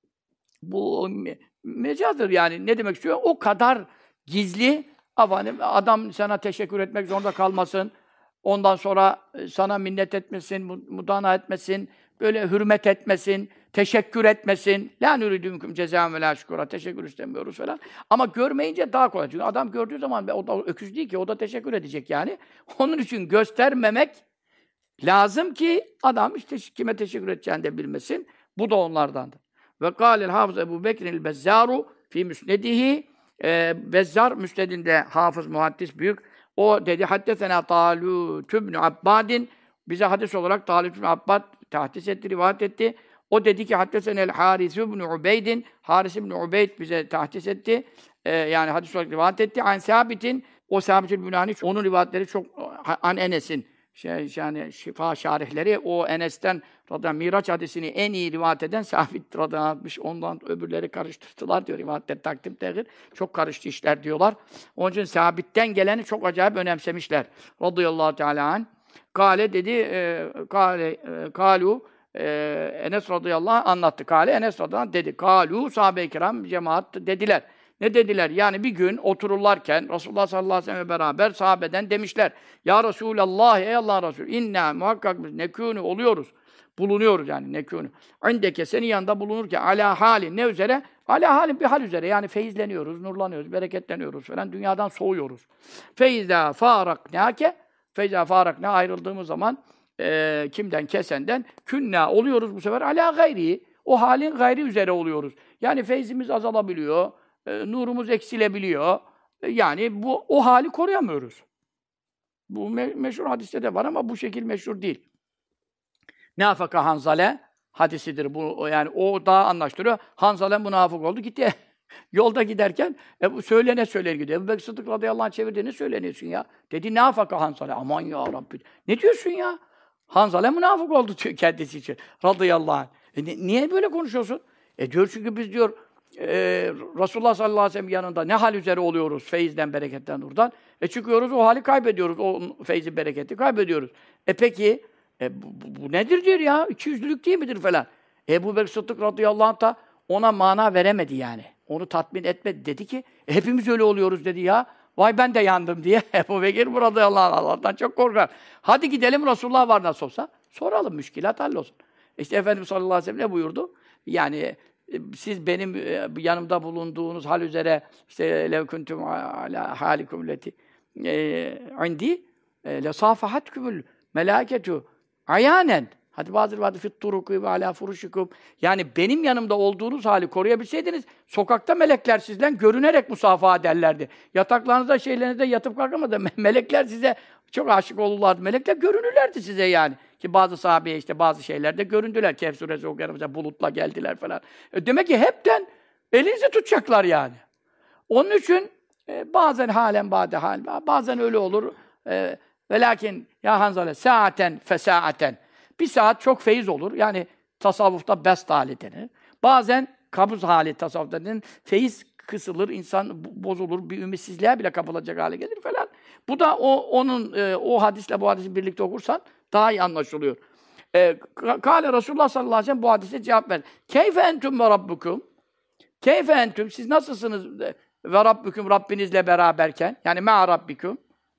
Bu mecazdır yani. Ne demek istiyor? O kadar gizli. Adam sana teşekkür etmek zorunda kalmasın. Ondan sonra sana minnet etmesin, mudana etmesin, böyle hürmet etmesin, teşekkür etmesin. La nuridu minkum cezâen ve lâ şükûrâ. Teşekkür istemiyoruz falan. Ama görmeyince daha kolay. Çünkü adam gördüğü zaman o da öküz değil ki, o da teşekkür edecek yani. Onun için göstermemek lazım ki adam işte kime teşekkür edeceğini de bilmesin. Bu da onlardandır. Ve kâlel hafız Ebu Bekir'il Bezzâru fî müsnedihi Bezzar müsnedinde hafız, muhaddis büyük. O dedi haddesena Talut ibn Abbadin bize hadis olarak Talut ibn Abbad tahdis etti, rivayet etti. O dedi ki haddesenel Haris ibn Ubeydin Haris ibn Ubeyd bize tahdis etti. Yani hadis olarak rivayet etti. An Sabit'in o Sabit'ül Bünani onun rivayetleri çok an Enes'in yani şifa şarihleri o Enes'ten Miraç hadisini en iyi rivayet eden Sabit radıyallahu ondan öbürleri karıştırdılar diyor rivayetler takdim tehir. Çok karıştı işler diyorlar. Onun için Sabit'ten geleni çok acayip önemsemişler. Radıyallahu teala anh. Kale dedi kalu Enes radıyallahu anh anlattı. Kale Enes radıyallahu anh dedi. Kalu sahabe-i kiram cemaat dediler. Ne dediler? Yani bir gün otururlarken Resulullah sallallahu aleyhi ve sellem beraber sahabeden demişler. Ya Resulallah, ey Allah'ın Resulü, inna muhakkak biz nekûnü oluyoruz. Bulunuyoruz yani nekûnü. İndeke senin yanında bulunurken ala halin ne üzere? Ala halin bir hal üzere. Yani feyizleniyoruz, nurlanıyoruz, bereketleniyoruz falan. Dünyadan soğuyoruz. Feyizâ fâraknâke feyizâ fâraknâ ayrıldığımız zaman kimden? Kesenden künnâ oluyoruz bu sefer ala gayri. O halin gayri üzere oluyoruz. Yani feyzimiz azalabiliyor. Nurumuz eksilebiliyor. Yani o hali koruyamıyoruz. Bu meşhur hadiste de var ama bu şekil meşhur değil. Nâfaka Hanzale hadisidir bu yani o daha anlaştırıyor. Hanzale münafık oldu gitti. Yolda giderken söylene gidiyor. Ebu Bekir Sıddık radıyallahu anh çevirdi. Ne söyleniyorsun ya? Dedi nâfaka Hanzale. Aman ya Rabbi. Ne diyorsun ya? Hanzale münafık oldu diyor kendisi için. Radıyallahu anh. Niye böyle konuşuyorsun? Diyor çünkü biz diyor Resulullah sallallahu aleyhi ve sellem yanında ne hal üzere oluyoruz feyizden, bereketten, nurdan? Çıkıyoruz, o hali kaybediyoruz. O feyzi, bereketi kaybediyoruz. Peki, bu nedir diyor ya? İkiyüzlülük değil midir falan? Ebu Bekir Sıddık radıyallahu anh da ona mana veremedi yani. Onu tatmin etmedi. Dedi ki, hepimiz öyle oluyoruz dedi ya. Vay ben de yandım diye. Ebu Bekir radıyallahu anh Allah'tan çok korkar. Hadi gidelim Resulullah var nasıl olsa. Soralım, müşkilat hallolsun. İşte Efendimiz sallallahu aleyhi ve sellem ne buyurdu? Yani siz benim yanımda bulunduğunuz hal üzere işte lev kuntum ala halikum leti indi la safahatkumul melâketu ayanen. Hadi bazı rivayette fit turuku ve ala furuşukum. Yani benim yanımda olduğunuz hali koruyabilseydiniz sokakta melekler sizden görünerek musafaha ederlerdi. Yataklarınızda şeylerinizde yatıp kalkamadı. Melekler size çok aşık olurlardı. Melekler görünürlerdi size yani. Ki bazı sahabeye işte bazı şeylerde göründüler. Kehf suresi okuyarımıza bulutla geldiler falan. Demek ki hepten elinizi tutacaklar yani. Onun için bazen halen bade hal, bazen öyle olur. Ve lakin ya Hanzale saaten fesaaten. Bir saat çok feyiz olur. Yani tasavvufta best hali denir. Bazen kabuz hali tasavvufta denir. Feyiz kısılır, insan bozulur, bir ümitsizliğe bile kapılacak hale gelir falan. Bu da onun o hadisle bu hadisi birlikte okursan daha iyi anlaşılıyor. Kâle Resulullah sallallahu aleyhi ve sellem bu hadise cevap verdi. Keyfe entüm ve rabbukum? Keyfe entüm, siz nasılsınız ve rabbüküm, Rabbinizle beraberken? Yani ma'a rabbiküm.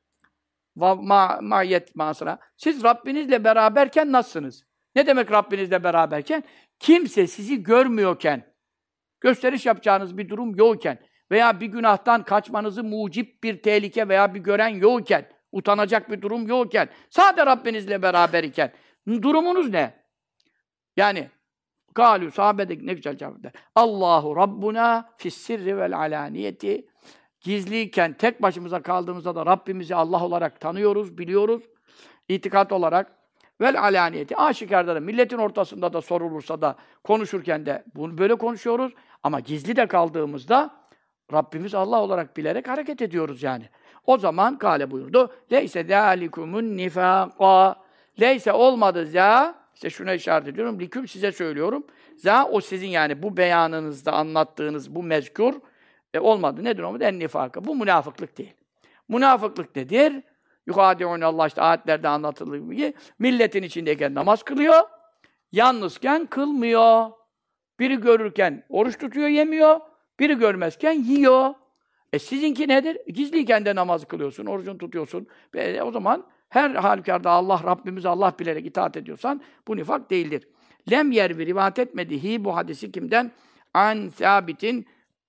Ma'yet ma'asına. Siz Rabbinizle beraberken nasılsınız? Ne demek Rabbinizle beraberken? Kimse sizi görmüyorken, gösteriş yapacağınız bir durum yokken veya bir günahtan kaçmanızı mucip bir tehlike veya bir gören yokken, utanacak bir durum yokken, sadece Rabbinizle beraber iken, durumunuz ne? Yani, kâlû, sahabedeki ne güzel cevap verdiler. Allahu Rabbuna fissirri vel alaniyeti. Gizliyken, tek başımıza kaldığımızda da Rabbimizi Allah olarak tanıyoruz, biliyoruz. İtikat olarak. Vel alaniyeti. Aşikarda da, milletin ortasında da sorulursa da, konuşurken de bunu böyle konuşuyoruz. Ama gizli de kaldığımızda Rabbimiz Allah olarak bilerek hareket ediyoruz yani. O zaman kâle buyurdu. Leyse zâlikumun nifâqa. Leyse olmadı zâ. İşte şuna işaret ediyorum. Liküm size söylüyorum. Zâ o sizin yani bu beyanınızda anlattığınız bu mezkur olmadı. Nedir o? En nifaka. Bu münafıklık değil. Münafıklık nedir? Yuhâdi'ûne Allah işte ayetlerde anlatıldığı gibi milletin içindeyken namaz kılıyor. Yalnızken kılmıyor. Biri görürken oruç tutuyor, yemiyor. Biri görmezken yiyor. Sizinki nedir? Gizliyken de namaz kılıyorsun, orucunu tutuyorsun. O zaman her halükarda Allah, Rabbimiz Allah bilerek itaat ediyorsan bu nifak değildir. Lem yervi rivayet etmedihi bu hadisi kimden? An Sabit'in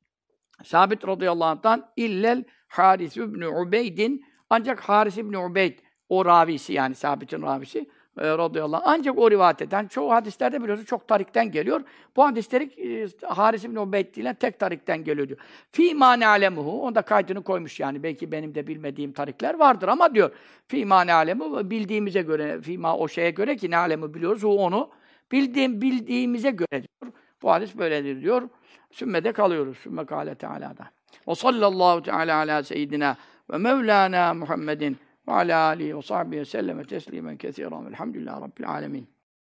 Sabit radıyallahu anh'tan illel Haris ibn Ubeyd'in ancak Haris ibn Ubeyd o ravisi yani Sabit'in ravisi radıyallahu anh ancak o rivayet eden çoğu hadislerde biliyorsunuz çok tarikten geliyor. Bu hadisleri Haris ibn Ubeyd ile tek tarikten geliyor diyor. Fî mâ ne'alemuhu onda kaydını koymuş yani belki benim de bilmediğim tarikler vardır ama diyor fî mâ ne'alemuhu bildiğimize göre fî mâ o şeye göre ki ne'alemu biliyoruz o onu bildiğimize göre diyor. Bu hadis böyledir diyor. Sümmede kalıyoruz. Sümme kâle Teala'da. Ve sallallahu teâlâ alâ seyyidina ve mevlâna Muhammedin ve alâ âlihi ve sahbihi ve selleme teslimen kesiren. Elhamdülillahi Rabbil âlemin.